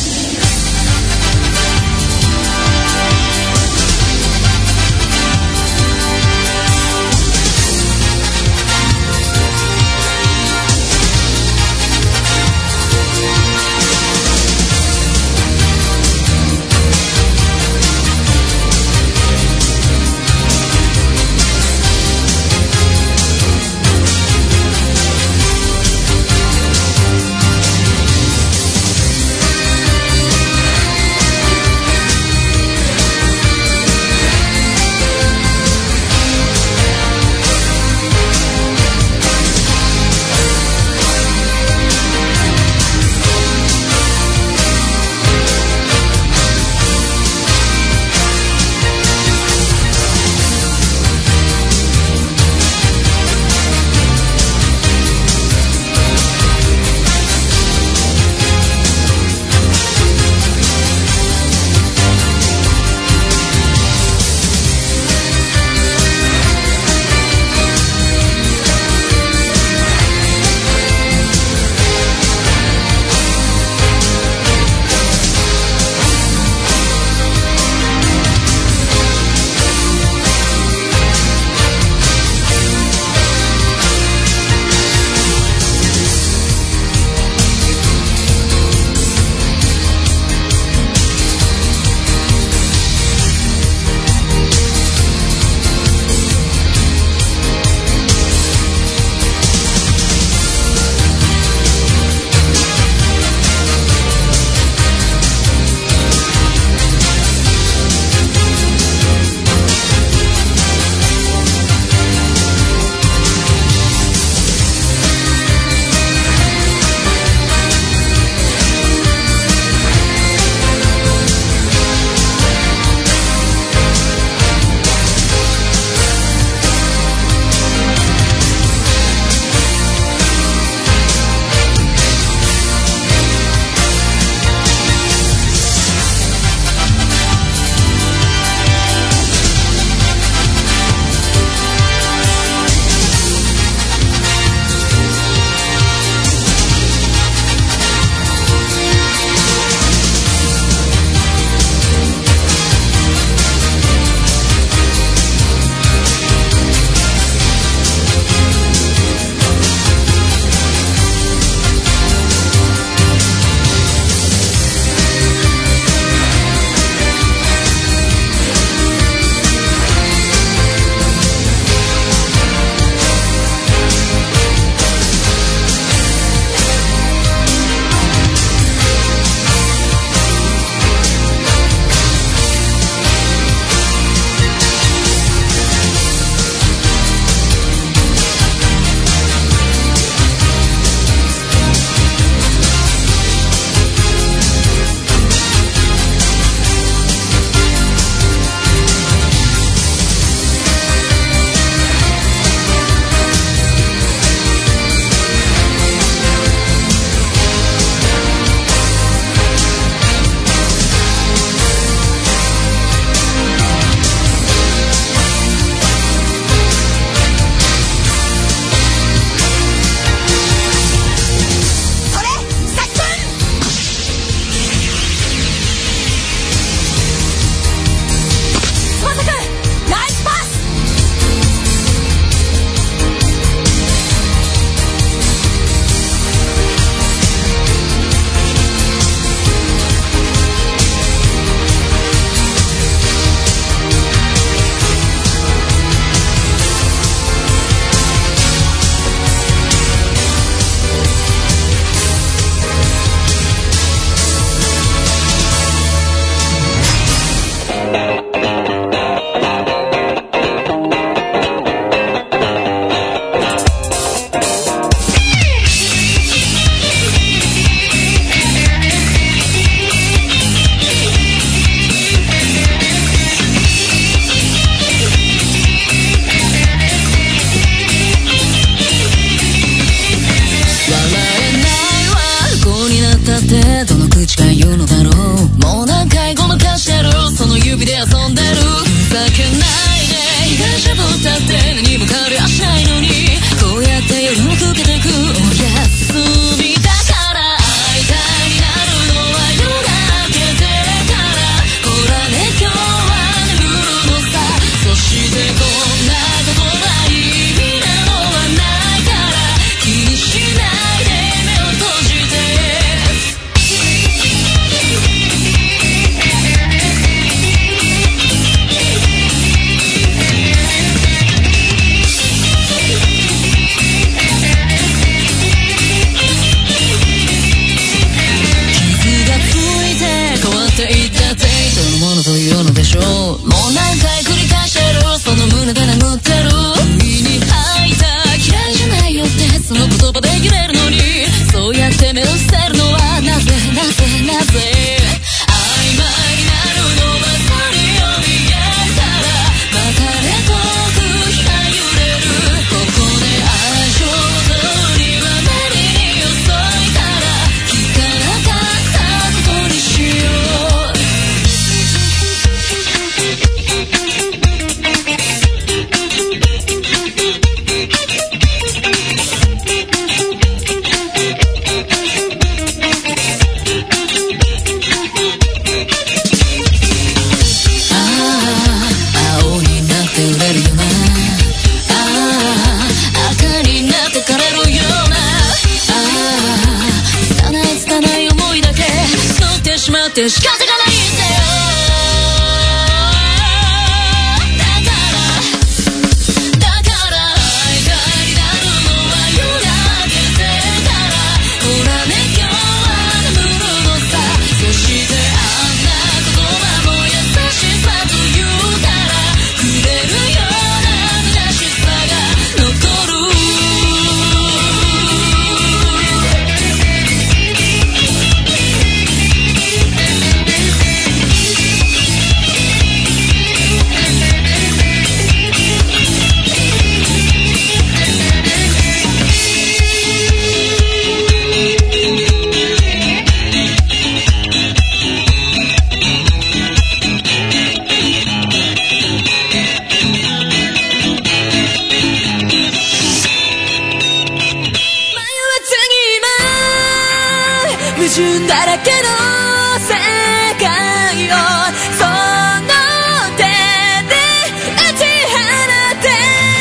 [SPEAKER 3] けないで被害者ぶったって何も変わりはしないのにこうやって夜も更けてくおやすみだから会いたいになるのは夜が明けてからほらね今日は眠るのさそしてこんなことない意味なのはないから気にしないで目を閉じてというのでしょうもう何回繰り返してるその胸で眠ってる不意に吐いた嫌いじゃないよってその言葉で揺れるのにそうやって目を捨てるのはなぜなぜなぜ曖昧になるのばかりを見えたらまたね遠く日が揺れるここで愛情の通りは何に遅いから聞かなかったことにしよう仕方がないんだよだから愛がになるのは夜が明けてからほらね今日は眠るのさそしてあんな言葉も優しさと言うからくれるような虚しさが残るだらけの世界をその手で打ち放って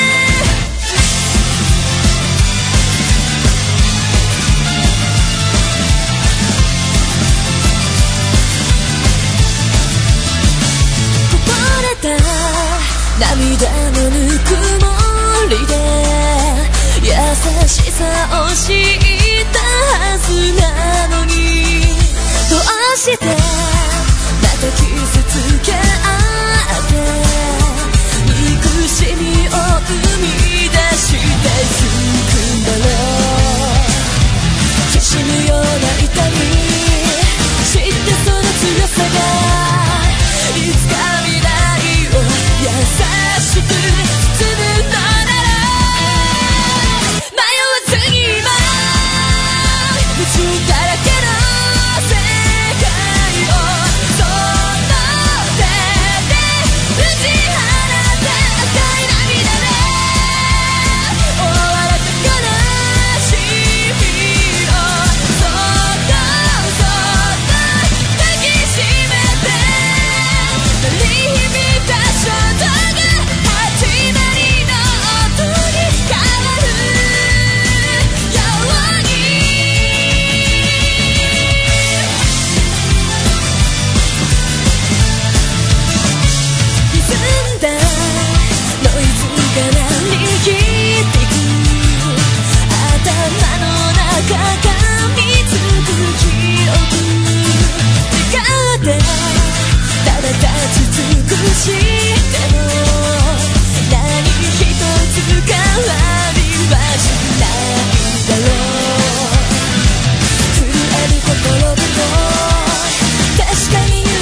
[SPEAKER 3] こぼれた涙のぬくもりで優しさを知ったはずなのにどうしてまた傷つけ合って憎しみを生み出してゆくんだろうきしむような痛み知ってその強さがいつか未来を優しく包むのなら迷わずに今夢中だらけの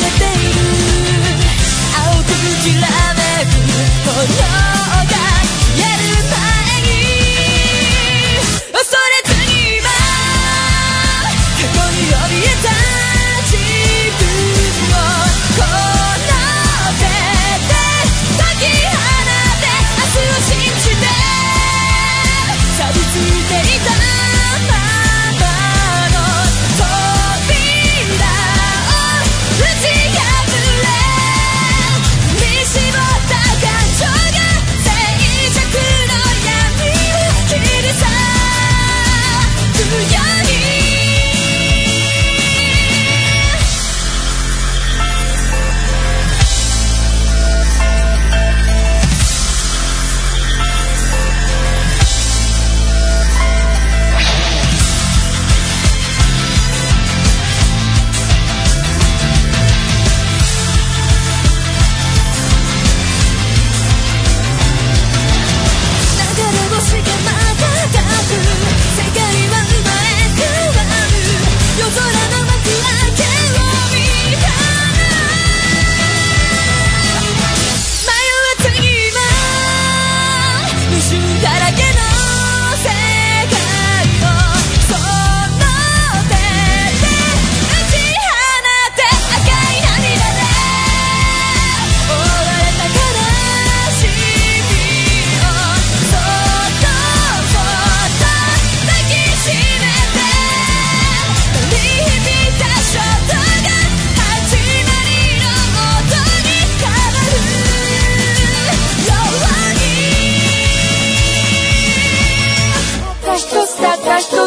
[SPEAKER 3] きらめく炎が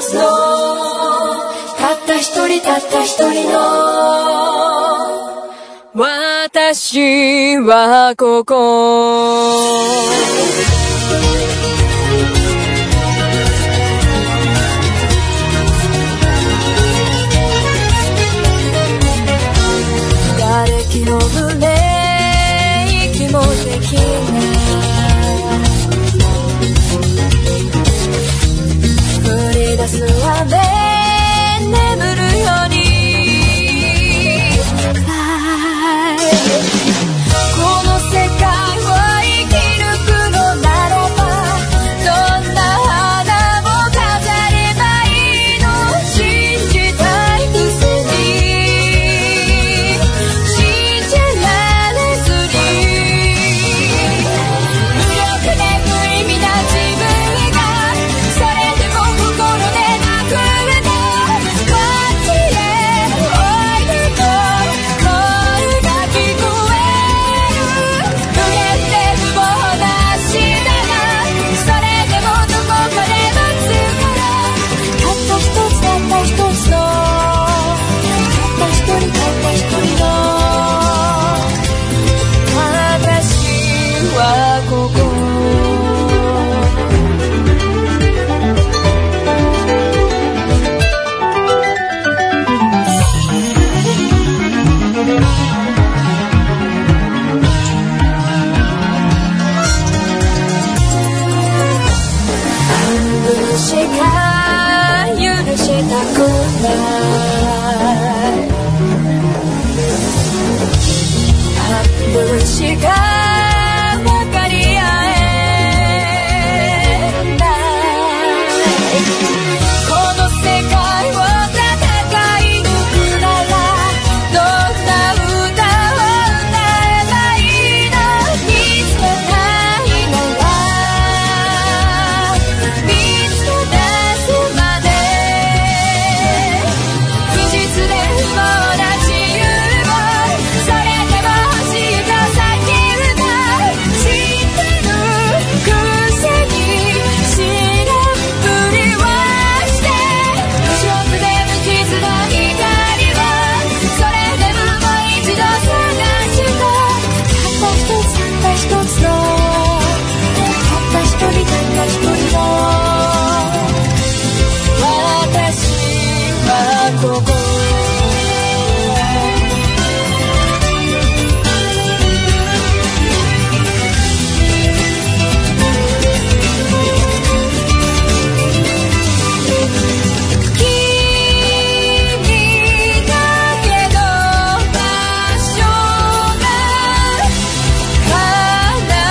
[SPEAKER 3] つのたった一人たった一人の私はここ瓦礫のブレーキもできない降り出す雨眠るようにこの世界を生き抜くのならばどんな花も飾ればいいの信じたいくせに信じられずに無力で無意味な自分がそれでも心で泣くんだこっちへおいでと声が聞こえる無限で無謀な明日がそれでもどこかで待つからたった一つたった一つのたった一人たった一人の私はここ半分しか許したくない半分しか分かり合えないこの世界を戦い抜くならどんな歌を歌えばいいの見つけたいなら見つけ出すまで不実で不毛な自由をそれでも欲しいと叫んだ知ってるくせに知らんぷりはして無色で無傷な光をそれでももう一度探したたった一つたった一つのたった一人たった一人の私はここ君だけの場所が離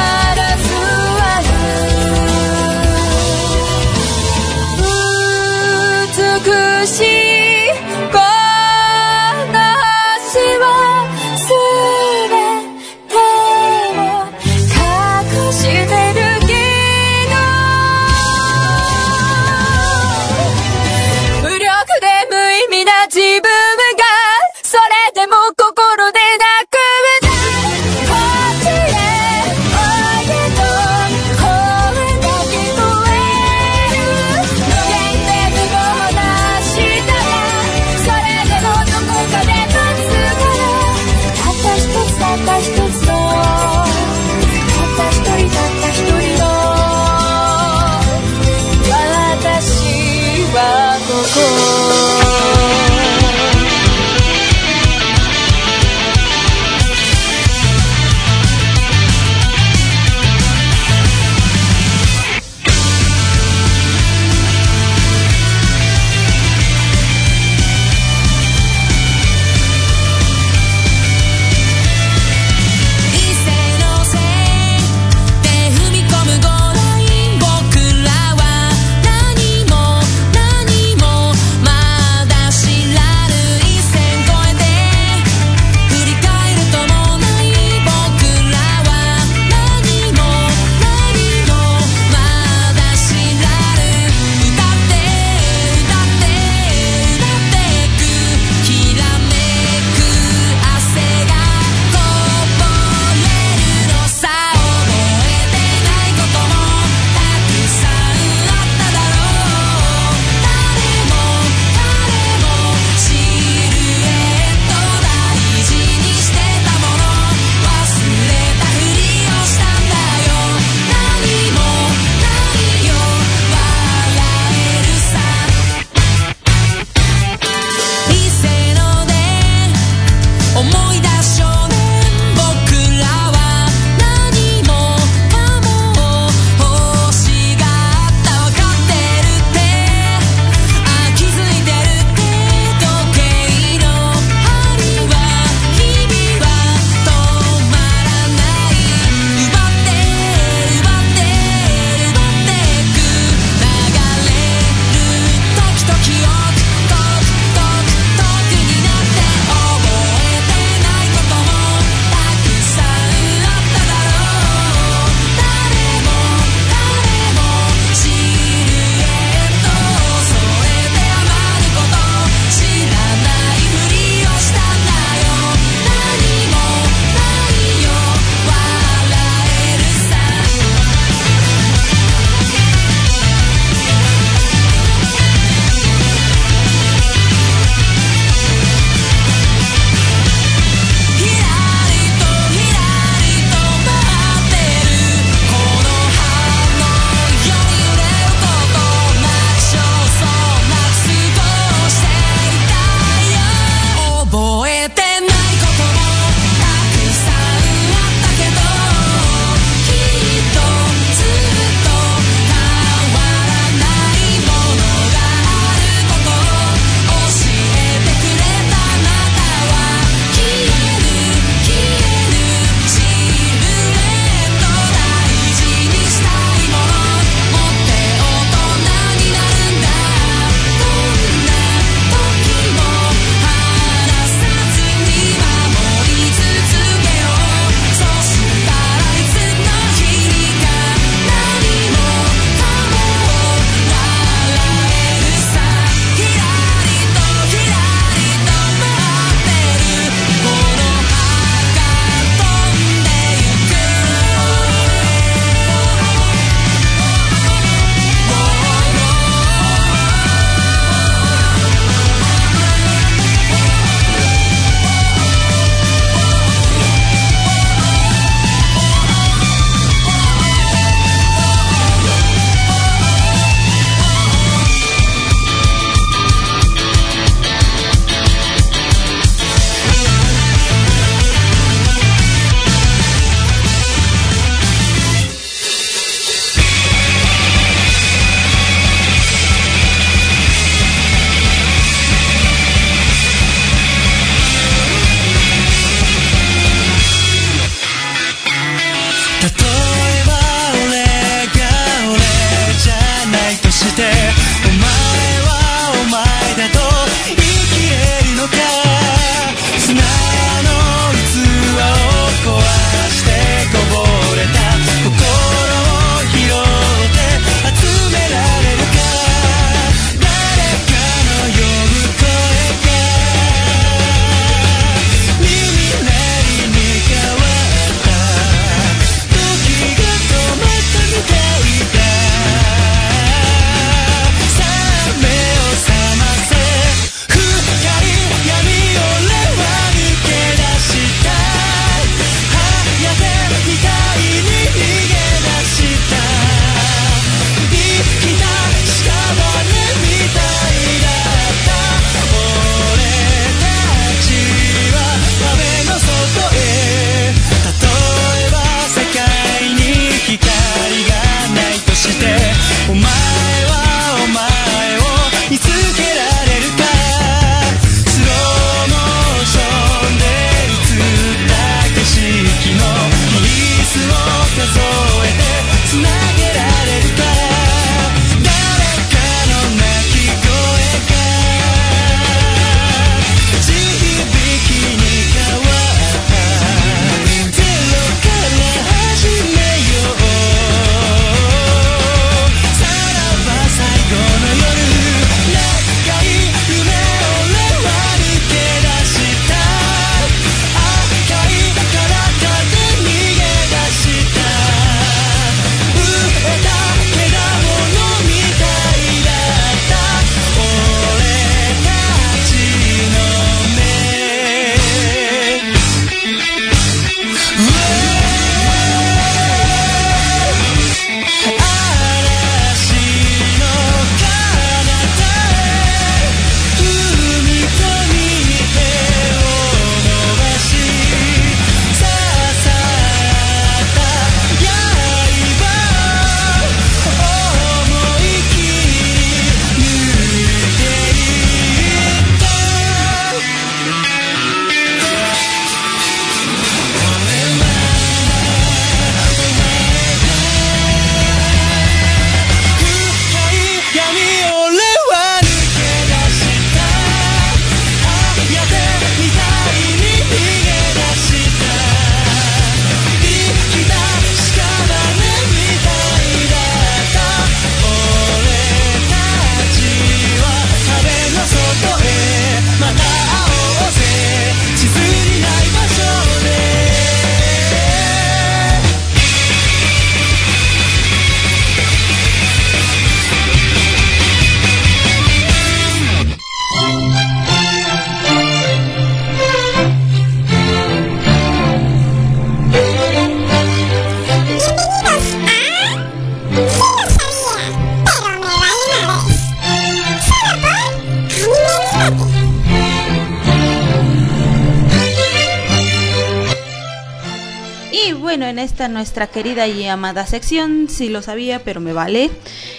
[SPEAKER 1] en esta nuestra querida y amada sección. Sí lo sabía, pero me vale.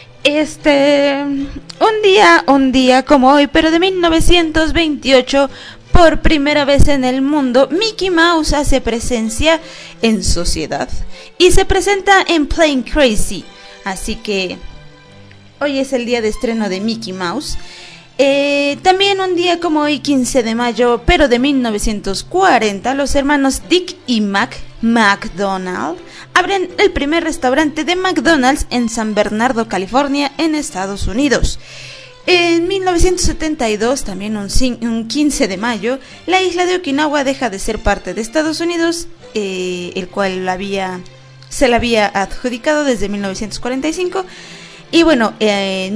[SPEAKER 1] Un día como hoy, pero de 1928, por primera vez en el mundo, Mickey Mouse hace presencia en sociedad y se presenta en Plain Crazy. Así que hoy es el día de estreno de Mickey Mouse. También un día como hoy, 15 de mayo, pero de 1940, los hermanos Dick y Mac McDonald abren el primer restaurante de McDonald's en San Bernardo, California, en Estados Unidos. En 1972, también un 15 de mayo, la isla de Okinawa deja de ser parte de Estados Unidos, el cual se la había adjudicado desde 1945. Y bueno, en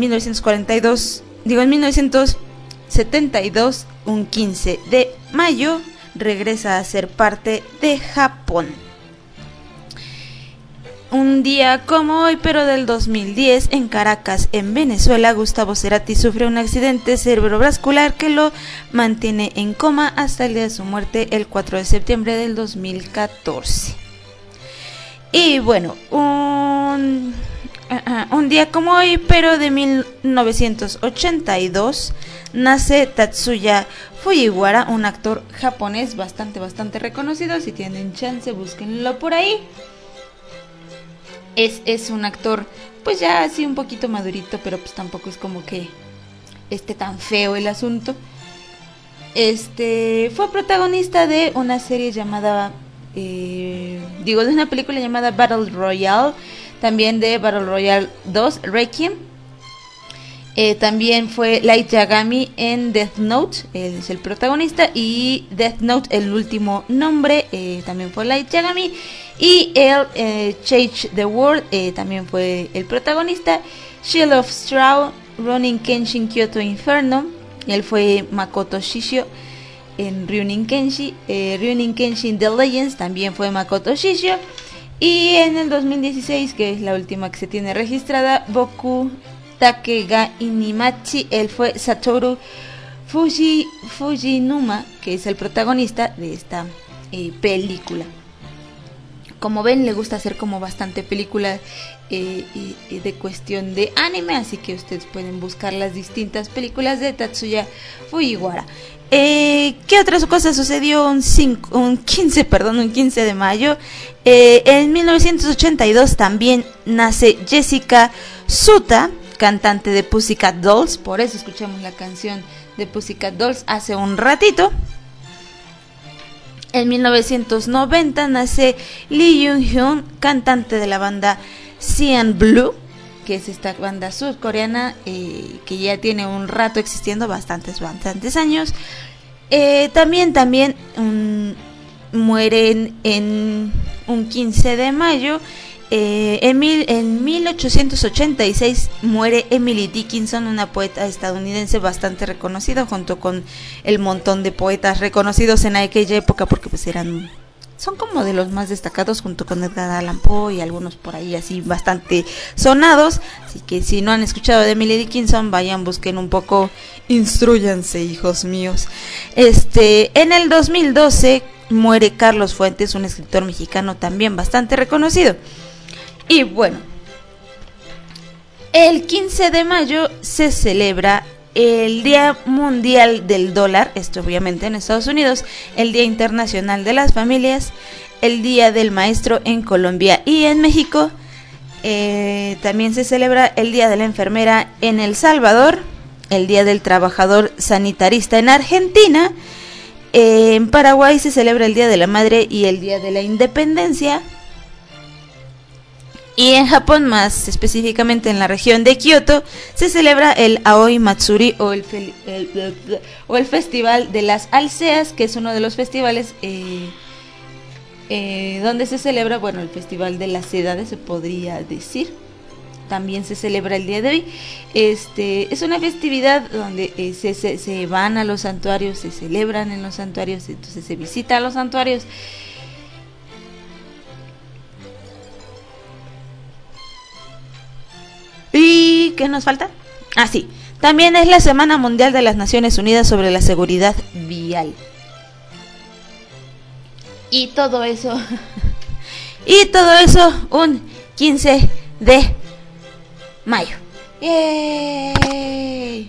[SPEAKER 1] 1972, un 15 de mayo, regresa a ser parte de Japón. Un día como hoy, pero del 2010, en Caracas, en Venezuela, Gustavo Cerati sufre un accidente cerebrovascular que lo mantiene en coma hasta el día de su muerte, el 4 de septiembre del 2014. Y bueno, un día como hoy, pero de 1982, nace Tatsuya Fujiwara, un actor japonés bastante reconocido. Si tienen chance, búsquenlo por ahí. Es un actor, pues ya así un poquito madurito, pero pues tampoco es como que esté tan feo el asunto. Fue protagonista de una serie llamada, de una película llamada Battle Royale, también de Battle Royale 2, Requiem. También fue Light Yagami en Death Note, él es el protagonista, y Death Note, el último nombre, también fue Light Yagami. Y él, Change the World, también fue el protagonista. Shield of Straw, Ronin Kenshin Kyoto Inferno, él fue Makoto Shishio en Rurouni Kenshin. Rurouni Kenshin The Legends, también fue Makoto Shishio. Y en el 2016, que es la última que se tiene registrada, Boku Take ga Inimachi, él fue Satoru Fujinuma, que es el protagonista de esta película. Como ven, le gusta hacer como bastante películas de cuestión de anime, así que ustedes pueden buscar las distintas películas de Tatsuya Fujiwara. ¿Qué otras cosas sucedió un 15 de mayo? En 1982 también nace Jessica Suta, cantante de Pussycat Dolls, por eso escuchamos la canción de Pussycat Dolls hace un ratito. En 1990 nace Lee Jung-hyun, cantante de la banda Cyan Blue, que es esta banda surcoreana que ya tiene un rato existiendo, bastantes años. También mueren en un 15 de mayo. En 1886 muere Emily Dickinson, una poeta estadounidense bastante reconocida, junto con el montón de poetas reconocidos en aquella época, porque pues son como de los más destacados, junto con Edgar Allan Poe y algunos por ahí así bastante sonados. Así que si no han escuchado de Emily Dickinson, vayan, busquen un poco, instrúyanse, hijos míos. En el 2012 muere Carlos Fuentes, un escritor mexicano también bastante reconocido. Y bueno, el 15 de mayo se celebra el Día Mundial del Dólar, esto obviamente en Estados Unidos, el Día Internacional de las Familias, el Día del Maestro en Colombia y en México. También se celebra el Día de la Enfermera en El Salvador, el Día del Trabajador Sanitarista en Argentina. En Paraguay se celebra el Día de la Madre y el Día de la Independencia. Y en Japón, más específicamente en la región de Kioto, se celebra el Aoi Matsuri o el Festival de las Alceas, que es uno de los festivales donde se celebra, bueno, el Festival de las Edades, se podría decir. También se celebra el día de hoy. Es una festividad donde se van a los santuarios, se celebran en los santuarios, entonces se visita a los santuarios. ¿Y qué nos falta? Ah, sí. También es la Semana Mundial de las Naciones Unidas sobre la Seguridad Vial. Y todo eso Y todo eso un 15 de mayo. ¡Yay!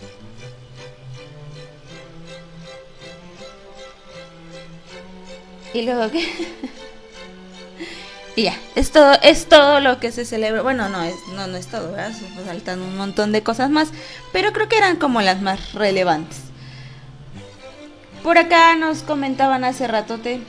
[SPEAKER 1] Y luego ¿qué? Y ya, es todo lo que se celebra. Bueno, no es todo, ¿verdad? Faltan un montón de cosas más, pero creo que eran como las más relevantes. Por acá nos comentaban hace ratote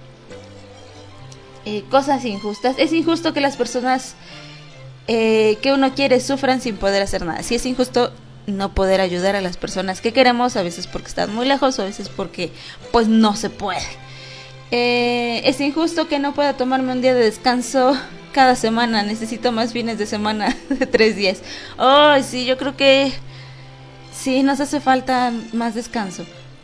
[SPEAKER 1] cosas injustas. Es injusto que las personas que uno quiere sufran sin poder hacer nada. Sí, es injusto no poder ayudar a las personas que queremos, a veces porque están muy lejos, o a veces porque pues no se puede. Es injusto que no pueda tomarme un día de descanso cada semana. Necesito más fines de semana de 3 días. Oh, sí, yo creo que sí, nos hace falta más descanso.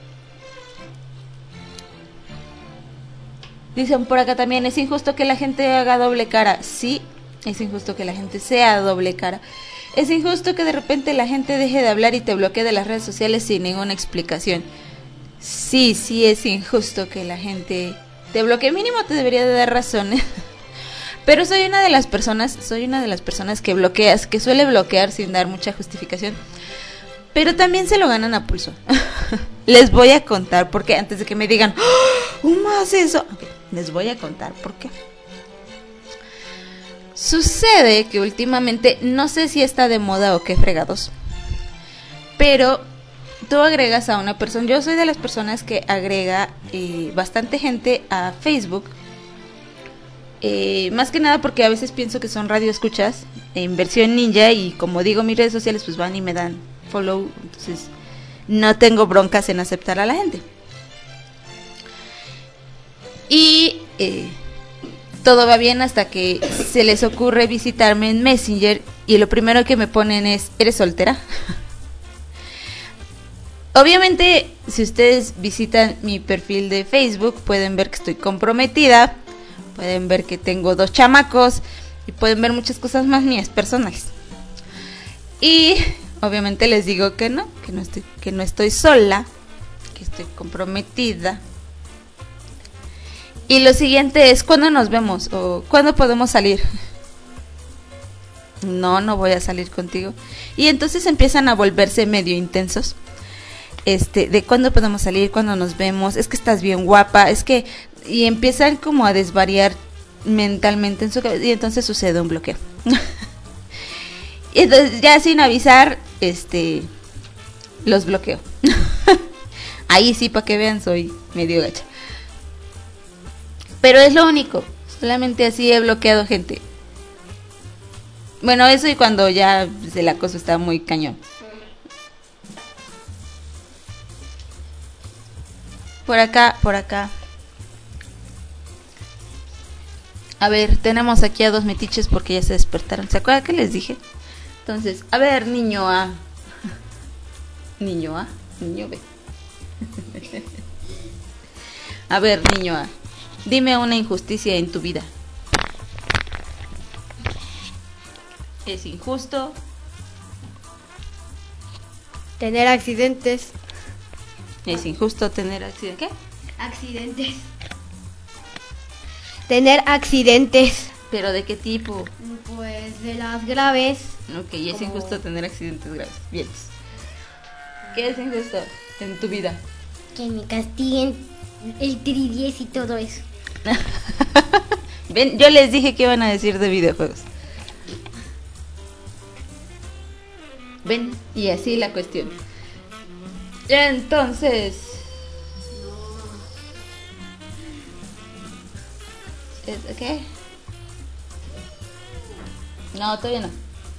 [SPEAKER 1] Dicen por acá también, es injusto que la gente haga doble cara. Sí, es injusto que la gente sea doble cara. Es injusto que de repente la gente deje de hablar y te bloquee de las redes sociales sin ninguna explicación. Sí, es injusto que la gente te bloquee. Mínimo te debería de dar razones. Pero soy una de las personas que bloqueas, que suele bloquear sin dar mucha justificación. Pero también se lo ganan a pulso. Les voy a contar por qué, antes de que me digan, ¿cómo haces eso? Okay, les voy a contar por qué. Sucede que últimamente, no sé si está de moda o qué fregados, pero tú agregas a una persona. Yo soy de las personas que agrega bastante gente a Facebook. Más que nada porque a veces pienso que son radioescuchas en versión ninja, y como digo, mis redes sociales pues van y me dan follow, entonces no tengo broncas en aceptar a la gente. Y todo va bien hasta que se les ocurre visitarme en Messenger y lo primero que me ponen es: ¿eres soltera? Obviamente, si ustedes visitan mi perfil de Facebook, pueden ver que estoy comprometida, pueden ver que tengo 2 chamacos y pueden ver muchas cosas más mías personales. Y obviamente les digo que no estoy sola, que estoy comprometida. Y lo siguiente es: ¿cuándo nos vemos? ¿O cuándo podemos salir? No voy a salir contigo. Y entonces empiezan a volverse medio intensos. De cuándo podemos salir, cuándo nos vemos, es que estás bien guapa, es que... Y empiezan como a desvariar mentalmente en su cabeza, y entonces sucede un bloqueo. Y entonces ya sin avisar, los bloqueo. Ahí sí, para que vean, soy medio gacha. Pero es lo único, solamente así he bloqueado gente. Bueno, eso y cuando ya el acoso está muy cañón. Por acá. A ver, tenemos aquí a 2 metiches porque ya se despertaron. ¿Se acuerdan que les dije? Entonces, a ver, niño A. Niño A, niño B. A ver, niño A. Dime una injusticia en tu vida. ¿Es injusto
[SPEAKER 5] tener accidentes?
[SPEAKER 1] ¿Es injusto tener accidentes? ¿Qué?
[SPEAKER 5] Accidentes. Tener accidentes.
[SPEAKER 1] ¿Pero de qué tipo?
[SPEAKER 5] Pues de las graves.
[SPEAKER 1] Ok, es injusto tener accidentes graves. Bien. ¿Qué es injusto en tu vida?
[SPEAKER 5] Que me castiguen el tri-10 y todo eso.
[SPEAKER 1] Ven, yo les dije que iban a decir de videojuegos. Ven, y así la cuestión. Entonces, ¿qué? No, todavía no.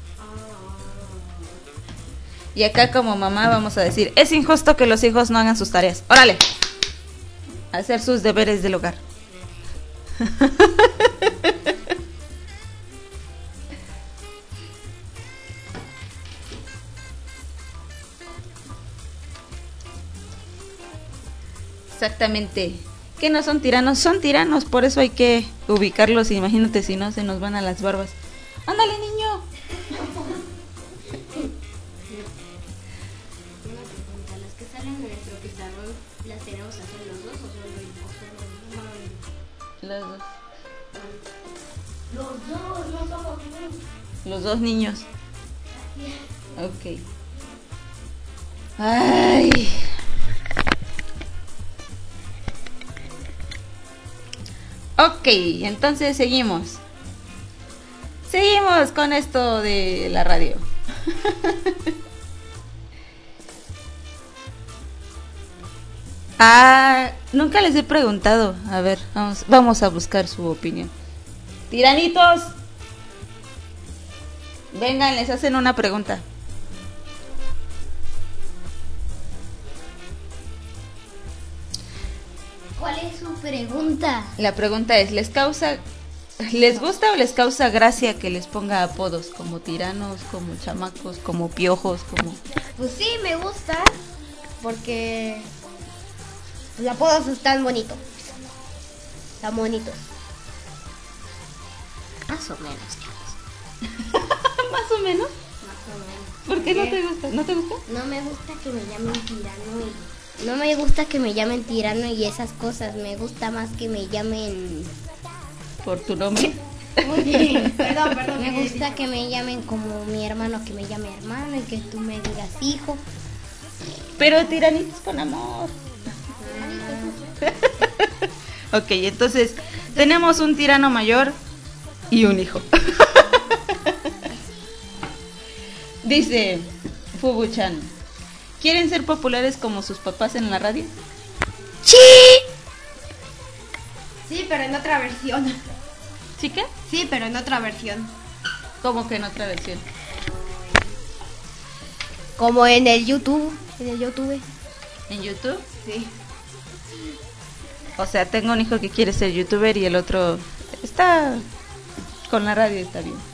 [SPEAKER 1] Y acá como mamá vamos a decir: es injusto que los hijos no hagan sus tareas. ¡Órale! Hacer sus deberes del hogar. Exactamente. Que no son tiranos, por eso hay que ubicarlos. Imagínate si no, se nos van a las barbas. ¡Ándale, niño!
[SPEAKER 6] Una pregunta: ¿las que salen en nuestro pizarrón las tenemos que hacer los dos o solo uno?
[SPEAKER 1] Los dos. Los dos niños. Ok. Ay. Ok, entonces seguimos. Seguimos con esto de la radio. Nunca les he preguntado. A ver, vamos a buscar su opinión. Tiranitos, vengan, les hacen una pregunta.
[SPEAKER 5] ¿Cuál es su pregunta?
[SPEAKER 1] La pregunta es, ¿les gusta o les causa gracia que les ponga apodos como tiranos, como chamacos, como piojos, como...
[SPEAKER 5] Pues sí, me gusta, porque los apodos están bonitos. Están bonitos. Más o menos, chavos.
[SPEAKER 1] ¿Más o menos?
[SPEAKER 5] Más o menos.
[SPEAKER 1] ¿Por qué no te gusta? ¿No te gusta?
[SPEAKER 5] No me gusta que me llamen tirano y... No me gusta que me llamen tirano y esas cosas. Me gusta más que me llamen...
[SPEAKER 1] ¿Por tu nombre?
[SPEAKER 5] Perdón. Me gusta que me llamen como mi hermano, que me llame hermano y que tú me digas hijo.
[SPEAKER 1] Pero tiranitos con amor. Ok, entonces tenemos un tirano mayor y un hijo. Dice Fubuchan, ¿quieren ser populares como sus papás en la radio?
[SPEAKER 5] ¡Sí!
[SPEAKER 6] Sí, pero en otra versión.
[SPEAKER 1] ¿Sí qué?
[SPEAKER 6] Sí, pero en otra versión.
[SPEAKER 1] ¿Cómo que en otra versión?
[SPEAKER 5] Como en el YouTube. En el YouTube.
[SPEAKER 1] ¿En YouTube?
[SPEAKER 6] Sí.
[SPEAKER 1] O sea, tengo un hijo que quiere ser youtuber y el otro está con la radio, está bien.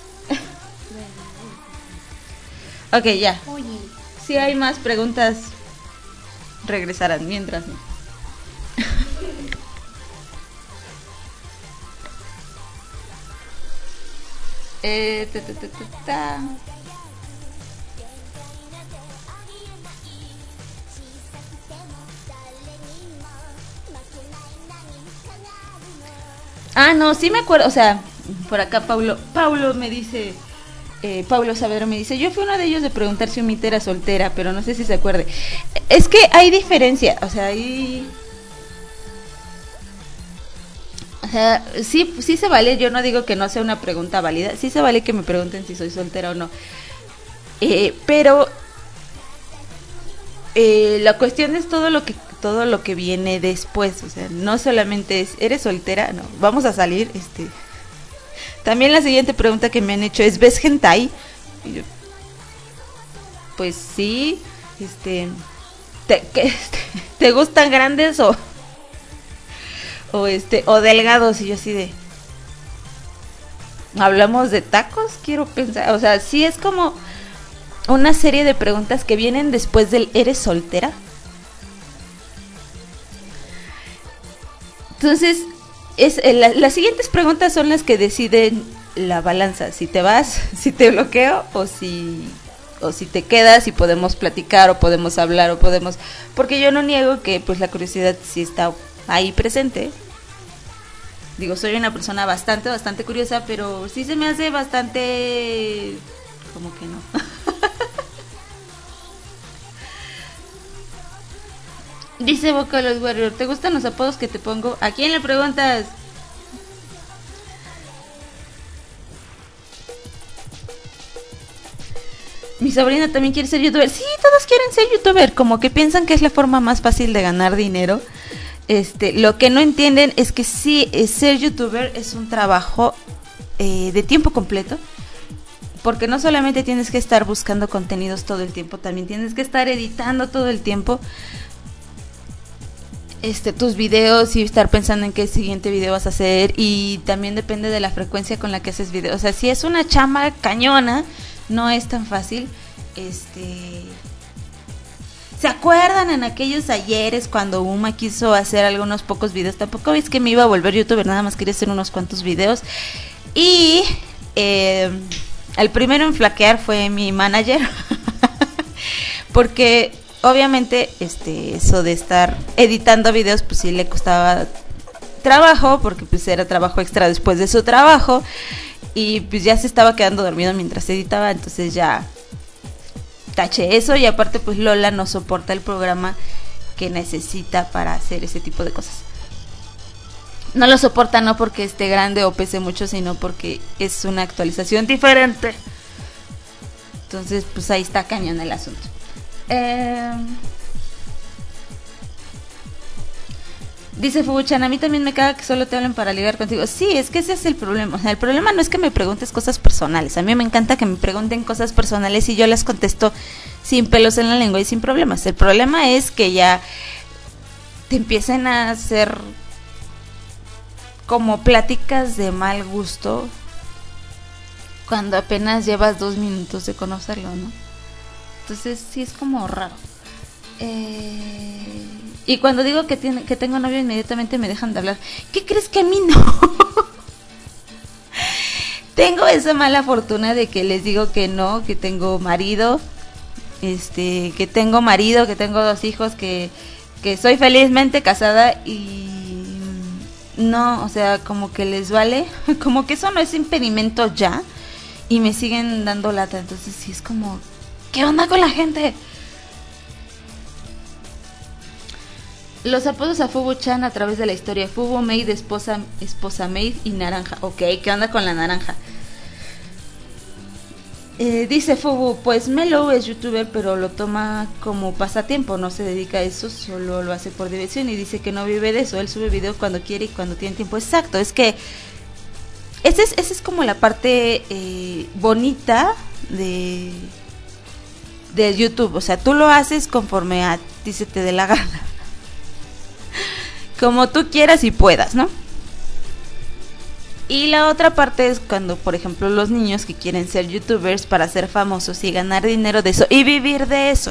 [SPEAKER 1] Ok, ya.
[SPEAKER 5] Oye.
[SPEAKER 1] Si hay más preguntas, regresarán, mientras no. Ta. No, sí me acuerdo, o sea, por acá Paulo me dice, Paulo Saavedra me dice, yo fui uno de ellos de preguntar si Umita era soltera, pero no sé si se acuerde. Es que hay diferencia, o sea, sí se vale, yo no digo que no sea una pregunta válida, sí se vale que me pregunten si soy soltera o no, pero la cuestión es todo lo que viene después, o sea, no solamente es, ¿eres soltera? No, vamos a salir, También la siguiente pregunta que me han hecho es, ¿ves hentai? Y yo, pues sí, ¿te gustan grandes o delgados? Y yo así de, ¿hablamos de tacos? Quiero pensar, o sea, sí es como una serie de preguntas que vienen después del ¿eres soltera? Entonces, las siguientes preguntas son las que deciden la balanza, si te vas, si te bloqueo o si te quedas y podemos platicar o podemos hablar o podemos, porque yo no niego que pues la curiosidad sí está ahí presente. Digo, soy una persona bastante curiosa, pero sí se me hace bastante como que no. Dice Vocaloid Warrior, ¿te gustan los apodos que te pongo? ¿A quién le preguntas? Mi sobrina también quiere ser youtuber. Sí, todos quieren ser youtuber, como que piensan que es la forma más fácil de ganar dinero. Lo que no entienden es que sí, ser youtuber es un trabajo de tiempo completo. Porque no solamente tienes que estar buscando contenidos todo el tiempo, también tienes que estar editando todo el tiempo tus videos y estar pensando en qué siguiente video vas a hacer, y también depende de la frecuencia con la que haces videos. O sea, si es una chamba cañona, no es tan fácil. ¿Se acuerdan en aquellos ayeres cuando Uma quiso hacer algunos pocos videos? Tampoco es que me iba a volver youtuber, nada más quería hacer unos cuantos videos. Y el primero en flaquear fue mi manager. Porque obviamente eso de estar editando videos pues sí le costaba trabajo, porque pues era trabajo extra después de su trabajo, y pues ya se estaba quedando dormido mientras editaba, entonces ya taché eso, y aparte pues Lola no soporta el programa que necesita para hacer ese tipo de cosas. No lo soporta no porque esté grande o pese mucho, sino porque es una actualización diferente. Entonces, pues ahí está cañón el asunto. Dice Fubuchan, a mí también me caga que solo te hablen para ligar contigo. Sí, es que ese es el problema. O sea, el problema no es que me preguntes cosas personales. A mí me encanta que me pregunten cosas personales y yo las contesto sin pelos en la lengua y sin problemas. El problema es que ya te empiecen a hacer como pláticas de mal gusto cuando apenas llevas 2 minutos de conocerlo, ¿no? Entonces sí es como raro. Y cuando digo que tengo novio, inmediatamente me dejan de hablar. ¿Qué crees que a mí no? Tengo esa mala fortuna de que les digo que no, que tengo marido, que tengo 2 hijos, que soy felizmente casada y no, o sea, como que les vale, como que eso no es impedimento ya, y me siguen dando lata. Entonces sí es como, ¿qué onda con la gente? Los apodos a Fubu-chan a través de la historia: Fubu, Maid, esposa Maid y naranja. Ok, ¿qué onda con la naranja? Dice Fubu, pues Melo es youtuber, pero lo toma como pasatiempo, no se dedica a eso, solo lo hace por diversión, y dice que no vive de eso, él sube videos cuando quiere y cuando tiene tiempo. Exacto, es que esa es como la parte bonita de YouTube. O sea, tú lo haces conforme a ti se te dé la gana, como tú quieras y puedas, ¿no? Y la otra parte es cuando, por ejemplo, los niños que quieren ser youtubers para ser famosos y ganar dinero de eso y vivir de eso.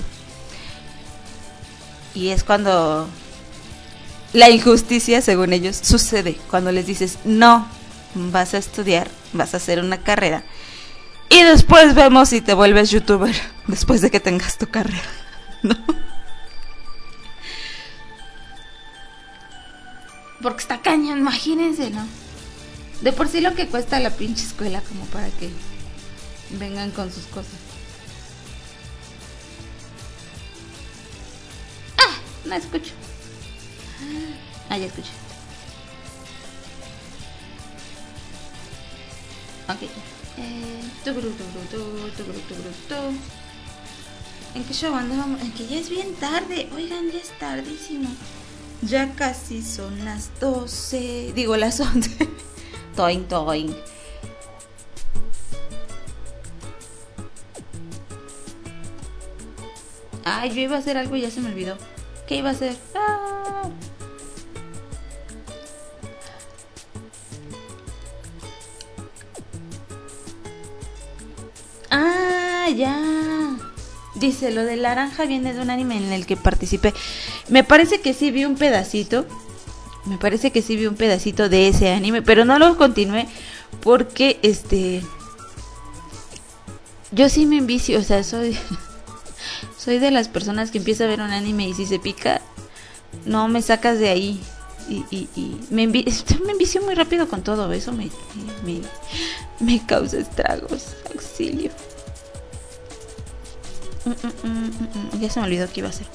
[SPEAKER 1] Y es cuando la injusticia, según ellos, sucede. Cuando les dices, no, vas a estudiar, vas a hacer una carrera, y después vemos si te vuelves youtuber después de que tengas tu carrera, ¿no? Porque está cañón, imagínense, ¿no? De por sí lo que cuesta la pinche escuela como para que vengan con sus cosas. Ah, no escucho. Ah, ya escuché. Ok. ¿En qué show andamos? En que ya es bien tarde. Oigan, ya es tardísimo. Ya casi son las 12. Digo, las 11. Toing, toing. Ay, yo iba a hacer algo y ya se me olvidó. ¿Qué iba a hacer? Ya. Dice, lo de naranja viene de un anime en el que participé. Me parece que sí vi un pedacito. De ese anime, pero no lo continué porque yo sí me envicio, o sea, soy de las personas que empieza a ver un anime y si se pica, no me sacas de ahí. Y me envicio muy rápido con todo eso, me causa estragos. Auxilio. Ya se me olvidó qué iba a hacer.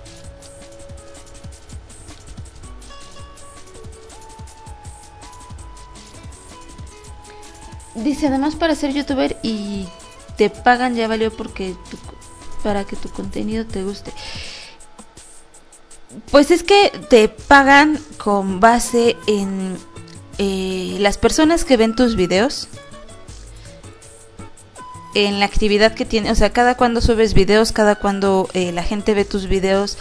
[SPEAKER 1] Dice, además para ser youtuber y te pagan ya valió para que tu contenido te guste. Pues es que te pagan con base en las personas que ven tus videos, en la actividad que tiene, o sea, cada cuando subes videos, cada cuando la gente ve tus videos,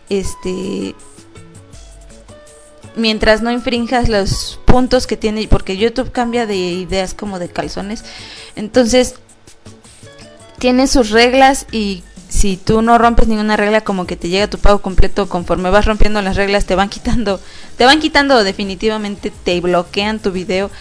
[SPEAKER 1] mientras no infrinjas los puntos que tiene, porque YouTube cambia de ideas como de calzones, entonces tiene sus reglas y si tú no rompes ninguna regla, como que te llega tu pago completo. Conforme vas rompiendo las reglas te van quitando definitivamente, te bloquean tu video.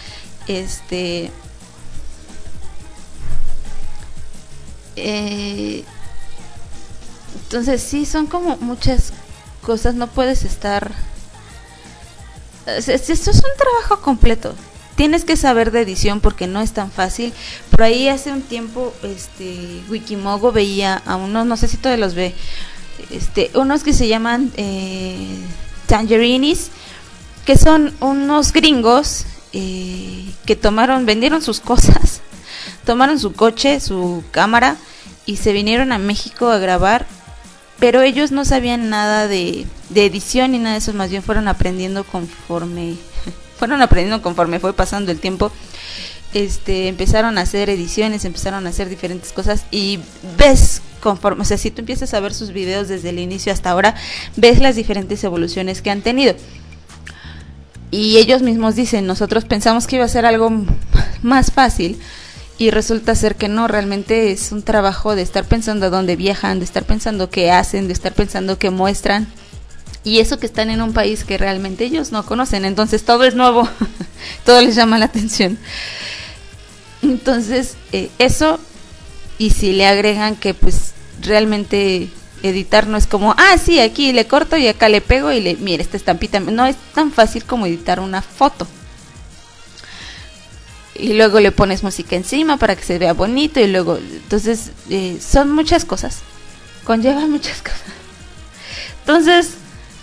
[SPEAKER 1] Entonces sí, son como muchas cosas, no puedes estar esto es un trabajo completo. Tienes que saber de edición porque no es tan fácil. Por ahí hace un tiempo, Wikimogo veía a unos, no sé si todavía los ve, unos que se llaman Tangerinis, que son unos gringos que vendieron sus cosas, tomaron su coche, su cámara y se vinieron a México a grabar, pero ellos no sabían nada de edición ni nada de eso, más bien fueron aprendiendo conforme fue pasando el tiempo. Empezaron a hacer ediciones, empezaron a hacer diferentes cosas y ves conforme, o sea, si tú empiezas a ver sus videos desde el inicio hasta ahora, ves las diferentes evoluciones que han tenido. Y ellos mismos dicen, nosotros pensamos que iba a ser algo más fácil y resulta ser que no, realmente es un trabajo de estar pensando a dónde viajan, de estar pensando qué hacen, de estar pensando qué muestran. Y eso que están en un país que realmente ellos no conocen, entonces todo es nuevo, todo les llama la atención. Entonces, eso, y si le agregan que pues realmente editar no es como, sí, aquí le corto y acá le pego y mira, esta estampita, no es tan fácil como editar una foto. Y luego le pones música encima para que se vea bonito y luego, entonces, son muchas cosas, conlleva muchas cosas. Entonces,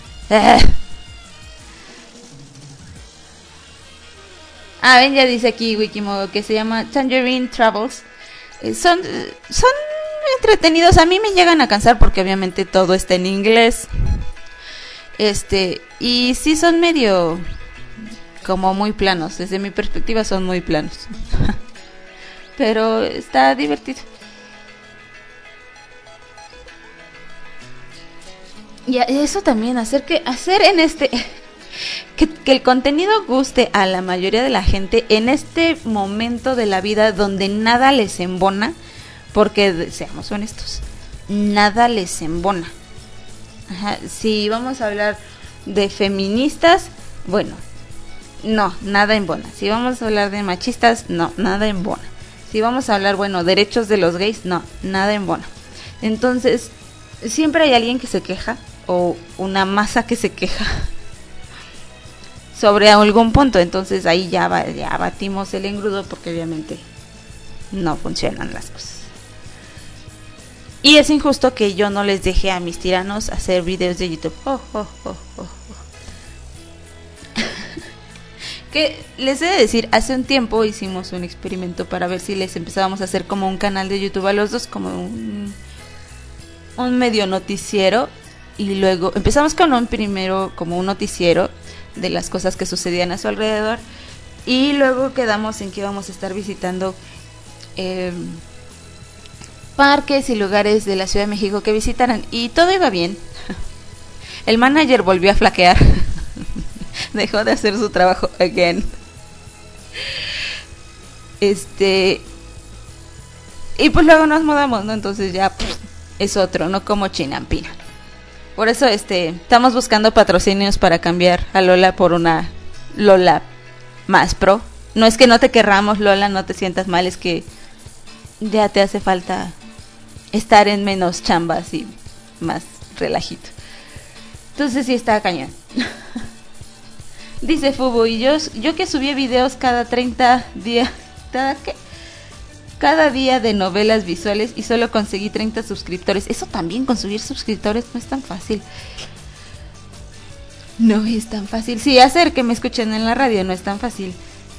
[SPEAKER 1] ven, ya dice aquí Wikimogo que se llama Tangerine Travels. Son entretenidos, a mí me llegan a cansar porque obviamente todo está en inglés. Y sí son medio como muy planos, desde mi perspectiva son muy planos. Pero está divertido. Y eso también, hacer en que el contenido guste a la mayoría de la gente en este momento de la vida donde nada les embona, porque seamos honestos, nada les embona. Si vamos a hablar de feministas, bueno, no, nada embona. Si vamos a hablar de machistas, no, nada embona. Si vamos a hablar, derechos de los gays, no, nada embona. Entonces, siempre hay alguien que se queja o una masa que se queja sobre algún punto, entonces ahí ya batimos el engrudo porque obviamente no funcionan las cosas. Y es injusto que yo no les deje a mis tiranos hacer videos de YouTube. Que les he de decir, hace un tiempo hicimos un experimento para ver si les empezábamos a hacer como un canal de YouTube a los dos, como un medio noticiero. Y luego empezamos con primero como un noticiero de las cosas que sucedían a su alrededor. Y luego quedamos en que íbamos a estar visitando parques y lugares de la Ciudad de México que visitaran. Y todo iba bien. El manager volvió a flaquear. Dejó de hacer su trabajo again. Y pues luego nos mudamos, ¿no? Entonces ya es otro, no como Chinampina. Por eso estamos buscando patrocinios para cambiar a Lola por una Lola más pro. No es que no te querramos, Lola, no te sientas mal, es que ya te hace falta estar en menos chambas y más relajito. Entonces sí está cañón. Dice Fubu, y yo que subí videos cada 30 días, cada día de novelas visuales y solo conseguí 30 suscriptores. Eso también, conseguir suscriptores no es tan fácil. No es tan fácil. Sí, hacer que me escuchen en la radio no es tan fácil.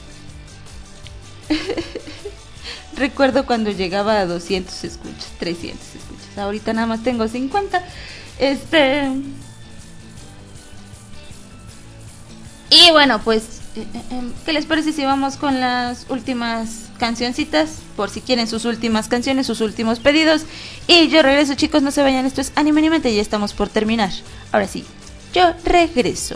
[SPEAKER 1] Recuerdo cuando llegaba a 200 escuchas, 300 escuchas. Ahorita nada más tengo 50. Y bueno, pues, ¿qué les parece si vamos con las últimas cancioncitas? Por si quieren sus últimas canciones, sus últimos pedidos. Y yo regreso, chicos, no se vayan, esto es Anime Animate, ya estamos por terminar. Ahora sí, yo regreso.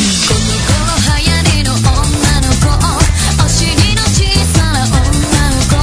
[SPEAKER 3] 「お尻の小さな女の子」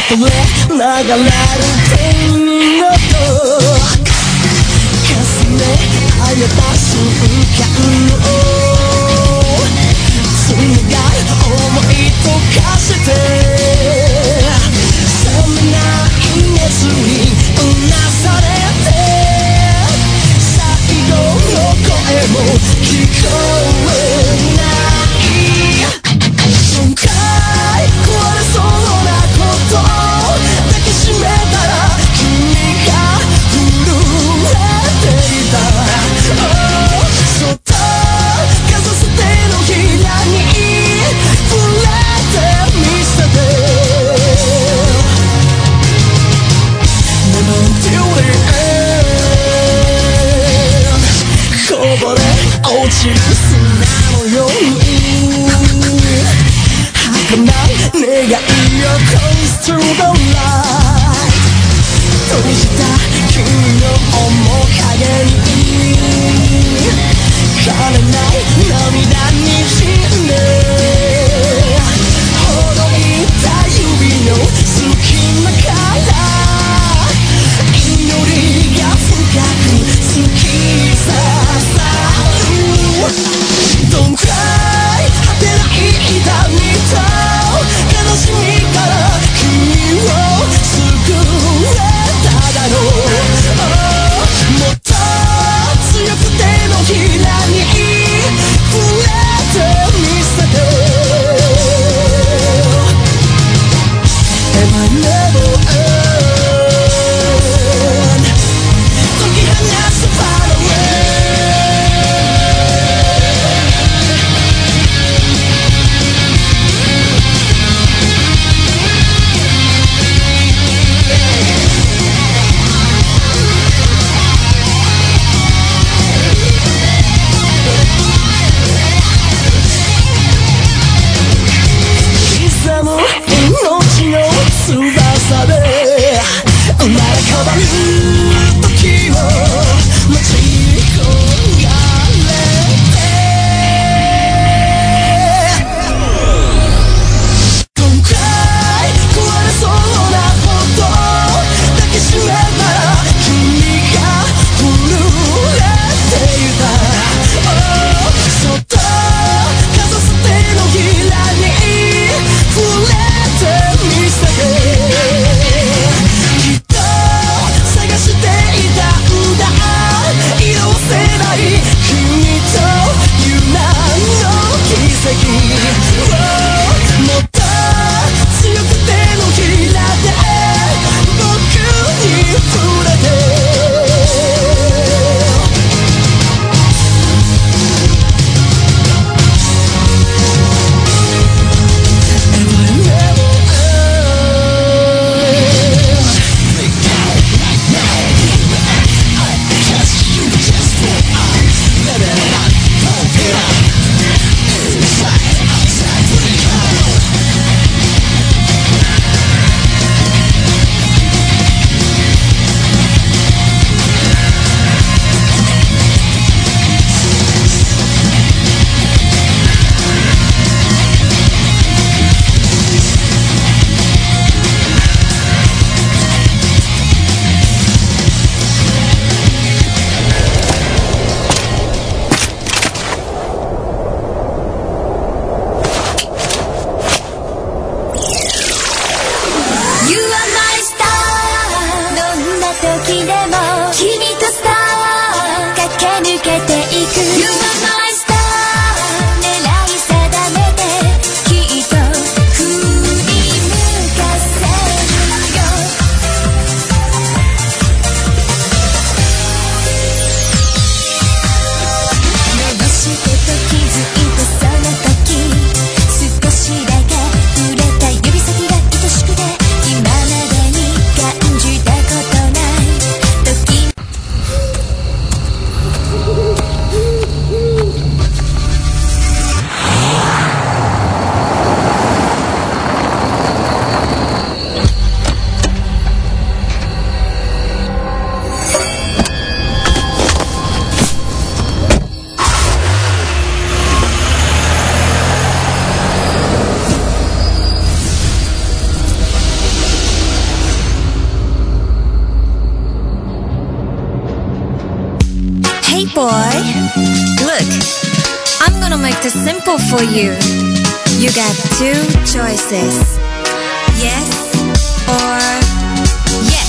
[SPEAKER 2] 溢れ流れる天のかすめあげた瞬間を紡がる想い溶かして冷めない熱にうなされて最後の声も聞こえない今回壊れそうなこと抱きしめたら君が震えていた、そっとかさせてのひらに触れてみせて Never till the end こぼれ落ちる砂のように儚い願いを Close to the light 閉じた君の面影に枯れない涙にじめほどいた指の隙間から祈りが深く突き刺さる Don't cry 果てない痛みと悲しみから君を救えただろう、oh
[SPEAKER 3] Hey boy, look, I'm gonna make this simple for you. You got two choices. Yes or yes.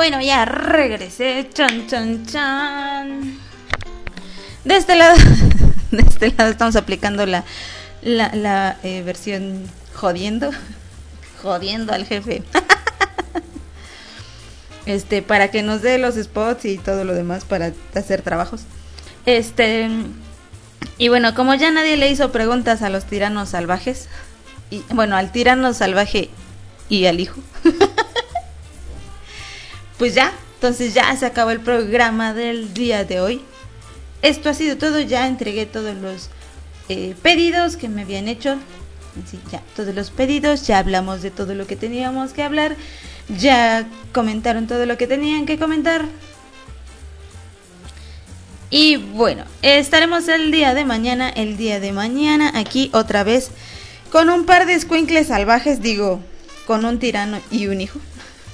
[SPEAKER 1] bueno, ya regresé. Chan, chan, chan. De este lado estamos aplicando la versión jodiendo al jefe. Para que nos dé los spots y todo lo demás para hacer trabajos. Y bueno, como ya nadie le hizo preguntas a los tiranos salvajes, y bueno, al tirano salvaje y al hijo, pues ya, entonces ya se acabó el programa del día de hoy. Esto ha sido todo, ya entregué todos los pedidos que me habían hecho. Sí, ya, todos los pedidos, ya hablamos de todo lo que teníamos que hablar, ya comentaron todo lo que tenían que comentar. Y bueno, estaremos el día de mañana aquí otra vez con un par de escuincles salvajes, digo, con un tirano y un hijo.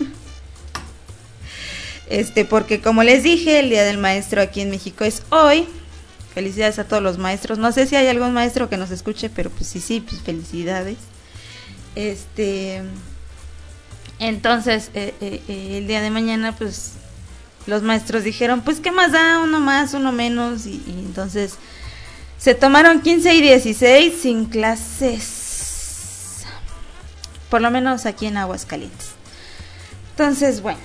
[SPEAKER 1] Porque como les dije, el Día del Maestro aquí en México es hoy. Felicidades a todos los maestros. No sé si hay algún maestro que nos escuche, pero pues sí, pues felicidades. Entonces, el día de mañana, pues los maestros dijeron, pues qué más da, uno más, uno menos, y entonces se tomaron 15 y 16 sin clases, por lo menos aquí en Aguascalientes. Entonces, bueno,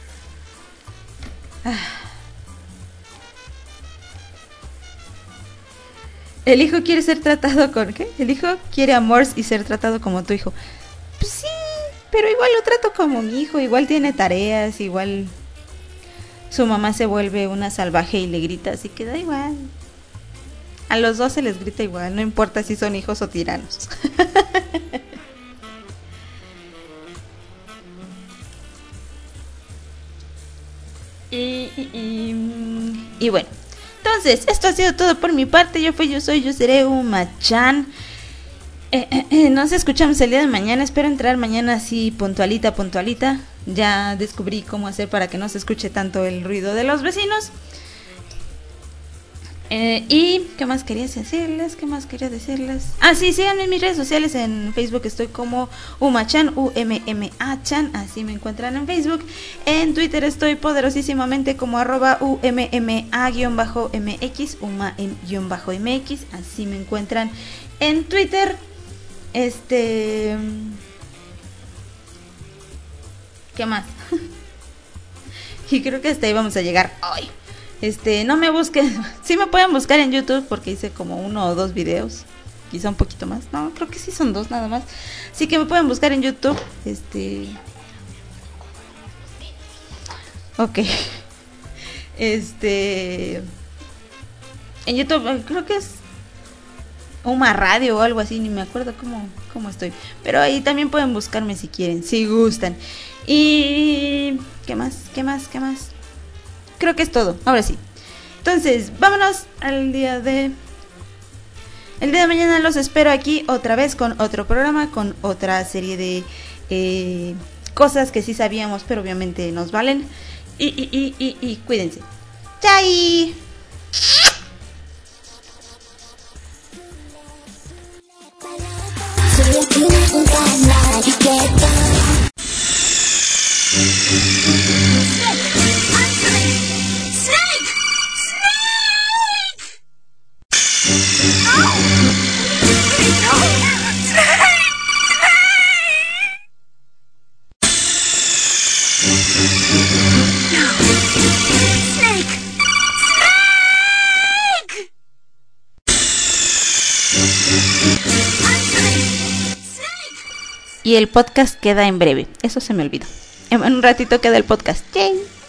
[SPEAKER 1] el hijo quiere ser tratado con ¿qué? El hijo quiere amor y ser tratado como tu hijo. Pues sí, pero igual lo trato como mi hijo, igual tiene tareas, igual su mamá se vuelve una salvaje y le grita, así que da igual. A los dos se les grita igual, no importa si son hijos o tiranos. Y bueno, entonces, esto ha sido todo por mi parte. Yo seré Uma-chan. Nos escuchamos el día de mañana. Espero entrar mañana así puntualita. Ya descubrí cómo hacer para que no se escuche tanto el ruido de los vecinos. Y ¿qué más quería decirles? Ah, sí, síganme en mis redes sociales. En Facebook estoy como Uma-chan, UMMA-chan, así me encuentran en Facebook. En Twitter estoy poderosísimamente como @UMMA_MX, UMA_MX, así me encuentran en Twitter. ¿Qué más? Y creo que hasta ahí vamos a llegar hoy. No me busquen, sí me pueden buscar en YouTube porque hice como 1 o 2 videos, quizá un poquito más, no, creo que sí son 2 nada más, así que me pueden buscar en YouTube, ok, en YouTube creo que es Uma Radio o algo así, ni me acuerdo cómo estoy, pero ahí también pueden buscarme si quieren, si gustan. Y ¿qué más? Creo que es todo, ahora sí. Entonces, vámonos al día de... El día de mañana los espero aquí otra vez con otro programa, con otra serie de cosas que sí sabíamos, pero obviamente nos valen. Y cuídense. ¡Chai! Y el podcast queda en breve, eso se me olvidó. En un ratito queda el podcast. ¡Yay!